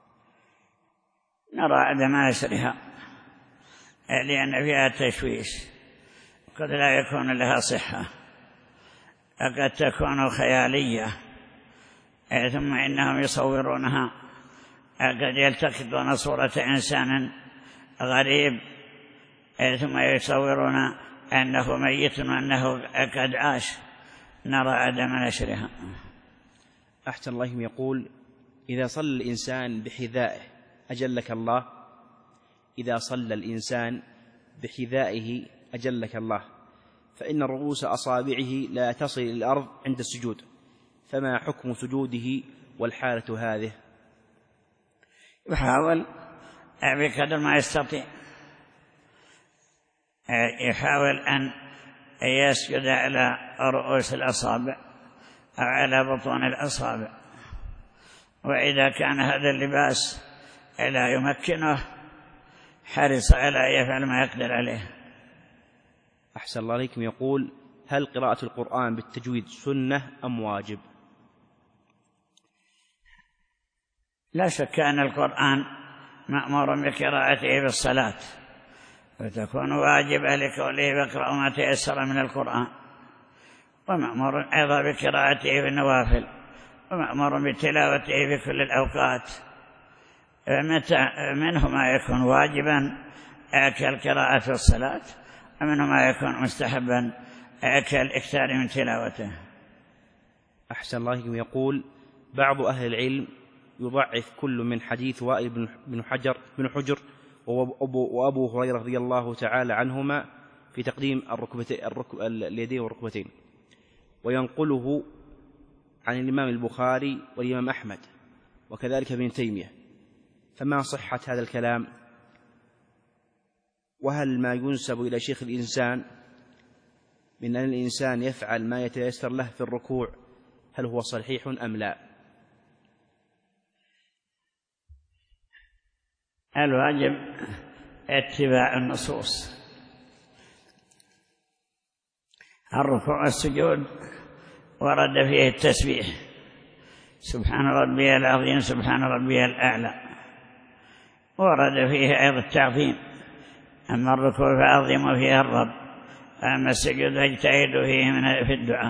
نرى عدم نشرها لأن فيها تشويش، قد لا يكون لها صحة، قد تكون خيالية، ثم إنهم يصورونها، قد يلتقطون صورة إنسان غريب ثم يصورون أنه ميت وأنه قد عاش. نرى عدم نشرها. أحسن الله يقول: إذا صلى الإنسان بحذائه أجلك الله، إذا صلى الإنسان بحذائه أجلك الله، فإن رؤوس أصابعه لا تصل إلى الأرض عند السجود، فما حكم سجوده والحالة هذه؟ يحاول بقدر ما يستطيع، يحاول أن يسجد على رؤوس الأصابع أو على بطون الأصابع، وإذا كان هذا اللباس لا يمكنه حرص على أن يفعل ما يقدر عليه. أحسن الله عليكم يقول: هل قراءة القرآن بالتجويد سنة أم واجب؟ لا شك أن القرآن مأمور بقراءته بالصلاة، فتكون واجبة لقوله: فاقرأوا ما تيسر من القرآن، ومأمور أيضا بقراءته بالنوافل، ومأمور بتلاوته في كل الأوقات. منه ما يكون واجبا كالقراءة في الصلاة، ومنه ما يكون مستحبا كالإكثار من تلاوته. أحسن الله يقول: بعض أهل العلم يضعف كل من حديث وائل بن حجر بن حجر وأبو هريرة رضي الله تعالى عنهما في تقديم الركبتين الركب اليدين والركبتين، وينقله عن الإمام البخاري والإمام أحمد وكذلك ابن تيمية، فما صحة هذا الكلام؟ وهل ما ينسب إلى شيخ الإنسان من أن الإنسان يفعل ما يتيسر له في الركوع هل هو صحيح أم لا؟ الواجب اتباع النصوص. الركوع والسجود ورد فيه التسبيح: سبحان ربي العظيم، سبحان ربي الأعلى. ورد فيه أيضا التعظيم: أما الركوع فعظموا فيه الرب، أما السجود فاجتهدوا فيه من في الدعاء.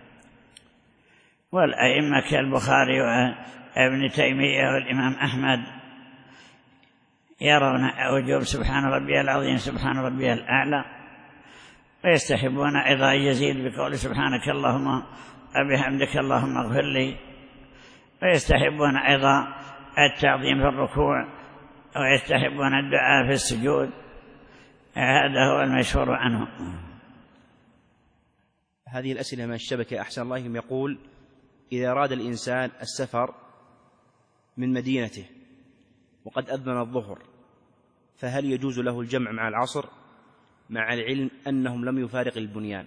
والأئمة كالبخاري وابن تيمية والإمام أحمد يرون وجوب سبحان ربي العظيم، سبحان ربي الأعلى، ويستحبون أيضا يزيد بقول سبحانك اللهم وبحمدك اللهم اغفر لي، ويستحبون أيضا التعظيم في الركوع، ويستحبون الدعاء في السجود. هذا هو المشهور عنه. هذه الأسئلة من الشبكة أحسن الله يقول: إذا أراد الإنسان السفر من مدينته وقد أذن الظهر، فهل يجوز له الجمع مع العصر مع العلم أنهم لم يفارق البنيان؟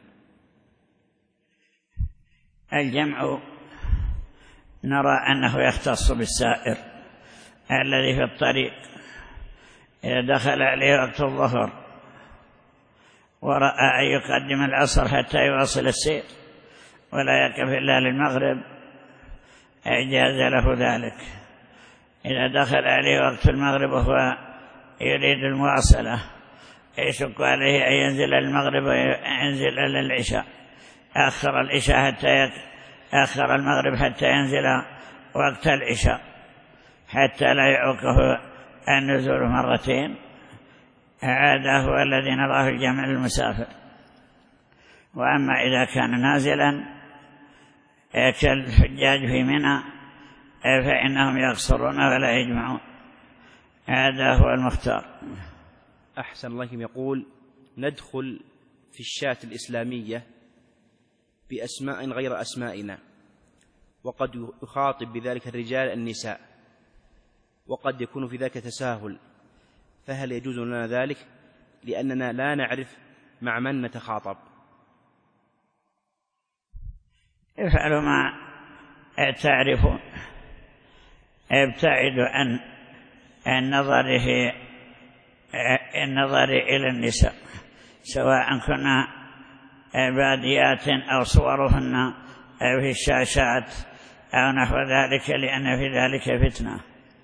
الجمع نرى أنه يختص بالسائر الذي في الطريق، إذا دخل عليه وقت الظهر ورأى أن يقدم العصر حتى يواصل السير ولا يقف إلا للمغرب أجاز له ذلك. إذا دخل عليه وقت المغرب وهو يريد المواصلة يشق عليه أن ينزل المغرب وينزل إلى العشاء، أخر العشاء حتى يك... أخر المغرب حتى ينزل وقت العشاء حتى لا يعوقه النزول مرتين. هذا هو الذي نراه الجمع للمسافر. وأما إذا كان نازلا كالحجاج في منى فإنهم يقصرون ولا يجمعون. هذا هو المختار. أحسن الله يقول: ندخل في الشاة الإسلامية بأسماء غير أسمائنا، وقد يخاطب بذلك الرجال النساء، وقد يكون في ذلك تساهل، فهل يجوز لنا ذلك لأننا لا نعرف مع من نتخاطب؟ افعلوا ما تعرفون، ابتعدوا عن النظر النظر إلى النساء، سواء كنا باديات أو صورهن في الشاشات أو نحو ذلك، لأن في ذلك فتنة.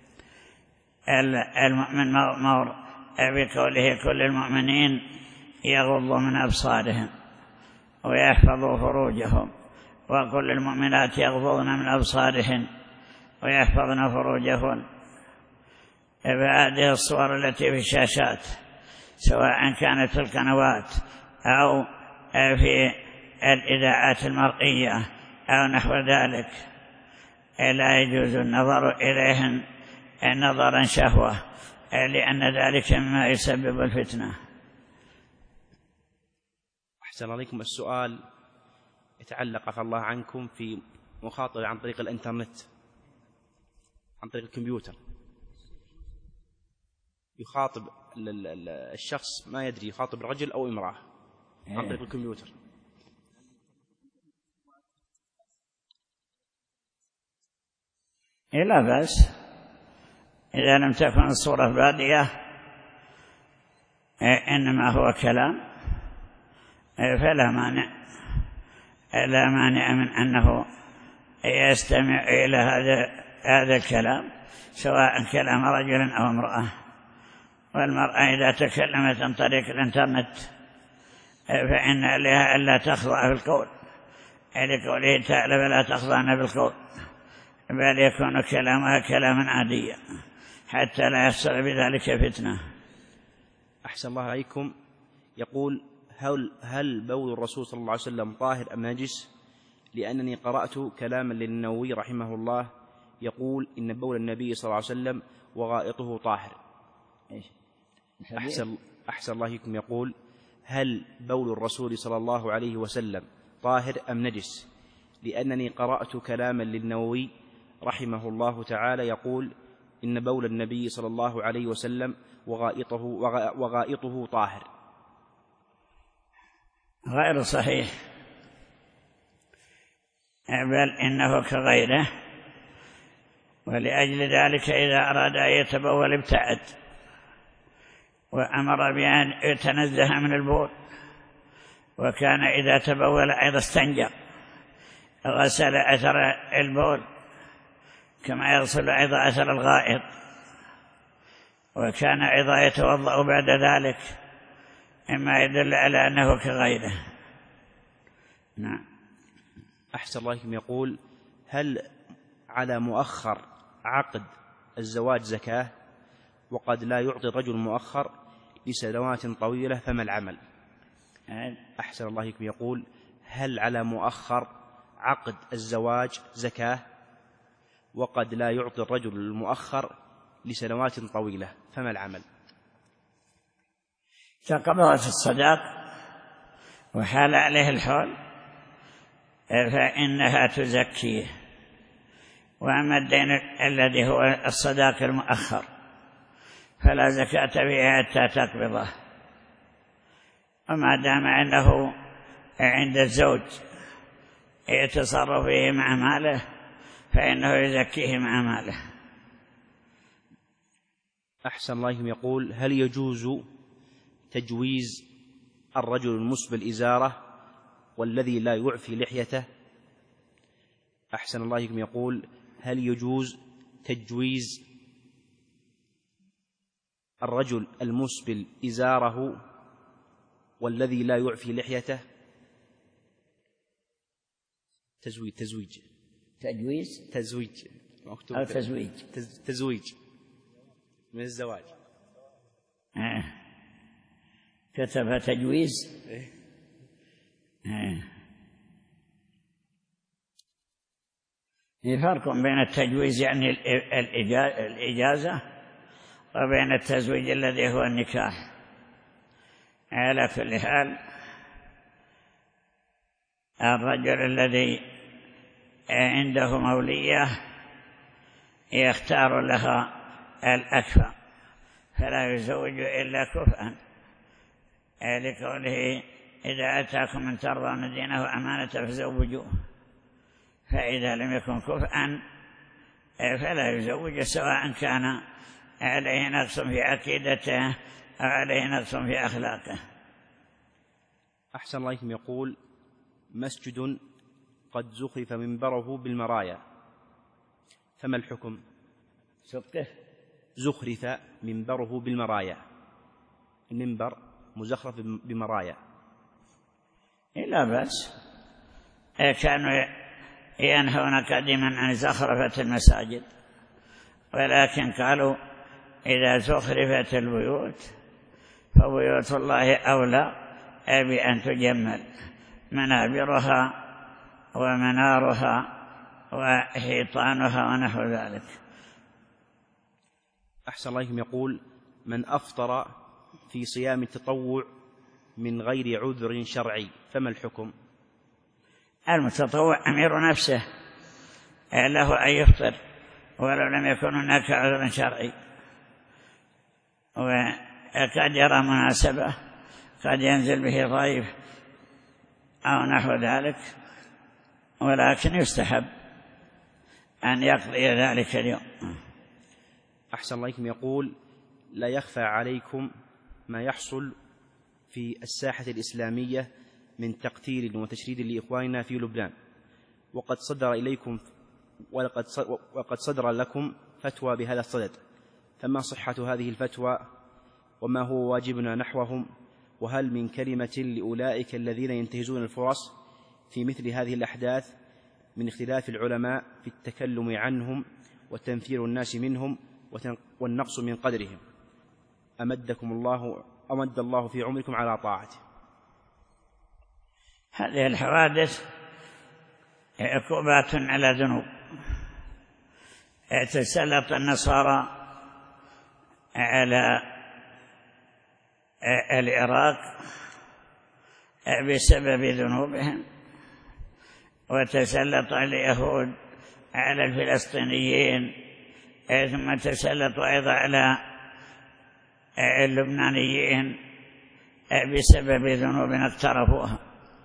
المؤمن مأمور بقوله كل المؤمنين يغضوا من أبصارهم ويحفظوا فروجهم، وكل المؤمنات يغضضن من أبصارهن ويحفظن فروجهن. فهذه الصور التي في الشاشات سواء كانت في القنوات أو في الإذاعات المرئية أو نحو ذلك لا يجوز النظر إليهن نظرا شهوة، لأن ذلك مما يسبب الفتنة. أحسن عليكم. السؤال يتعلق عفى الله عنكم في مخاطبة عن طريق الإنترنت، عن طريق الكمبيوتر. يخاطب الشخص ما يدري يخاطب رجل أو امرأة عن طريق الكمبيوتر. لا بأس إذا لم تكن الصورة بادية إنما هو كلام فلا مانع، لا مانع من أنه يستمع إلى هذا هذا الكلام سواء كلام رجل أو امرأة. والمرأة إذا تكلمت عن طريق الإنترنت فإن لها ألا تخضع في القول، لقوله تعالى فلا تخضعن بالقول، بل يكون كلامها كلاما عاديا حتى لا يحصل بذلك فتنة. أحسن الله عليكم. يقول هل, هل بول الرسول صلى الله عليه وسلم طاهر أم نجس؟ لأنني قرأت كلاما للنووي رحمه الله يقول إن بول النبي صلى الله عليه وسلم وغائطه طاهر. أحسن, أحسن الله عليكم. يقول هل بول الرسول صلى الله عليه وسلم طاهر أم نجس؟ لأنني قرأت كلاما للنووي رحمه الله تعالى يقول إن بول النبي صلى الله عليه وسلم وغائطه, وغائطه طاهر. غير صحيح، بل إنه كغيره، ولأجل ذلك إذا أراد أن يتبول ابتعد، وأمر بأن يتنزه من البول، وكان إذا تبول أيضا استنجى غسل أثر البول كما يغسل أيضا أثر الغائط، وكان أيضا يتوضأ بعد ذلك، إما يدل على أنه كغيره. نعم. أحسن الله عليكم. يقول هل على مؤخر عقد الزواج زكاة وقد لا يعطي الرجل مؤخر لسنوات طويلة فما العمل؟ أحسن الله عليكم. يقول هل على مؤخر عقد الزواج زكاة وقد لا يعطي الرجل المؤخر لسنوات طويلة فما العمل؟ تقبضت الصداق وحال عليه الحول فإنها تزكيه، وأما الدين الذي هو الصداق المؤخر فلا زكاة فيه حتى تقبضه، وما دام أنه عند الزوج يتصرف فيه مع ماله فإنه يزكيه مع ماله. أحسن الله عليكم. يقول هل يجوز تجويز الرجل المسبل إزاره والذي لا يعفي لحيته؟ أحسن الله عليكم. يقول هل يجوز تجويز الرجل المسبل إزاره والذي لا يعفي لحيته؟ تزويج تزويج تجويز تزويج أو تزويج تزويج من الزواج. آه. كتب تجويز. آه. فرق بين التجويز يعني الإجازة وبين التزويج الذي هو النكاح. على كل حال الرجل الذي عنده مولية يختار لها الأكفأ فلا يزوج إلا كفءا، لقوله إذا أتاكم من ترضون دينه وأمانة فزوجوه، فإذا لم يكن كفءا فلا يزوج سواء كان عليه نقص في عقيدته أو عليه نقص في أخلاقه. أحسن الله إليكم. يقول: مسجد قد زخرف منبره بالمرايا، فما الحكم؟ زخرف منبره بالمرايا، المنبر مزخرف بمرايا. لا بأس، كانوا ينهون قديما عن زخرفة المساجد، ولكن قالوا إذا زخرفت البيوت فبيوت الله أولى بأن تجمل منابرها ومنارها وحيطانها ونحو ذلك. أحسن الله إليكم. يقول: من أفطر في صيام التطوع من غير عذر شرعي، فما الحكم؟ المتطوع أمير نفسه، له أن يفطر ولو لم يكن هناك عذر شرعي، وقد يرى مناسبة، قد ينزل به ضيف أو نحو ذلك، ولكن يستحب أن يقضي ذلك اليوم. أحسن الله إليكم. يقول: لا يخفى عليكم ما يحصل في الساحة الإسلامية من تقتيل وتشريد لإخواننا في لبنان، وقد صدر إليكم وقد وقد صدر لكم فتوى بهذا الصدد، فما صحة هذه الفتوى وما هو واجبنا نحوهم؟ وهل من كلمة لأولئك الذين ينتهزون الفرص في مثل هذه الأحداث من اختلاف العلماء في التكلم عنهم وتنفير الناس منهم والنقص من قدرهم؟ أمدكم الله أمد الله في عمركم على طاعته. هذه الحوادث عقوبات على ذنوب. تسلط النصارى على العراق بسبب ذنوبهم، وتسلط اليهود على الفلسطينيين، ثم تسلط أيضا على اللبنانيين بسبب ذنوب اقترفوها.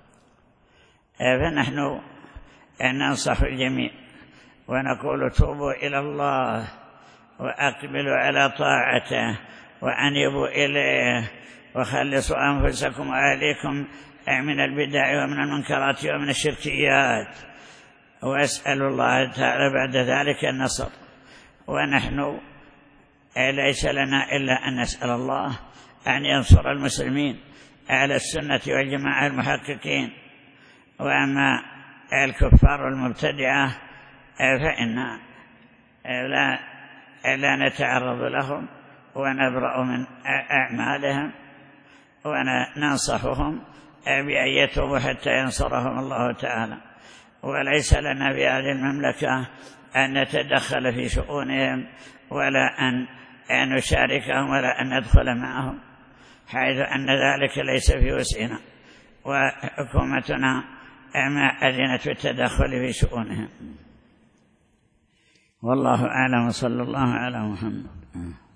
فنحن ننصح الجميع ونقول: توبوا إلى الله وأقبلوا على طاعته وأنيبوا إليه وخلصوا أنفسكم وأهليكم من البدع ومن المنكرات ومن الشركيات، وأسألوا الله تعالى بعد ذلك النصر. ونحن ليس لنا إلا أن نسأل الله أن ينصر المسلمين على السنة والجماعة المحققين، وأما الكفار المبتدعة فإن لا, لا نتعرض لهم ونبرأ من أعمالهم، وننصحهم بأن يتوبوا حتى ينصرهم الله تعالى. وليس لنا في هذه المملكة أن نتدخل في شؤونهم ولا أن نشاركهم ولا أن ندخل معهم، حيث أن ذلك ليس في وسعنا، وحكومتنا ما أذنت بالتدخل في شؤونهم. والله أعلم، صلى الله على محمد.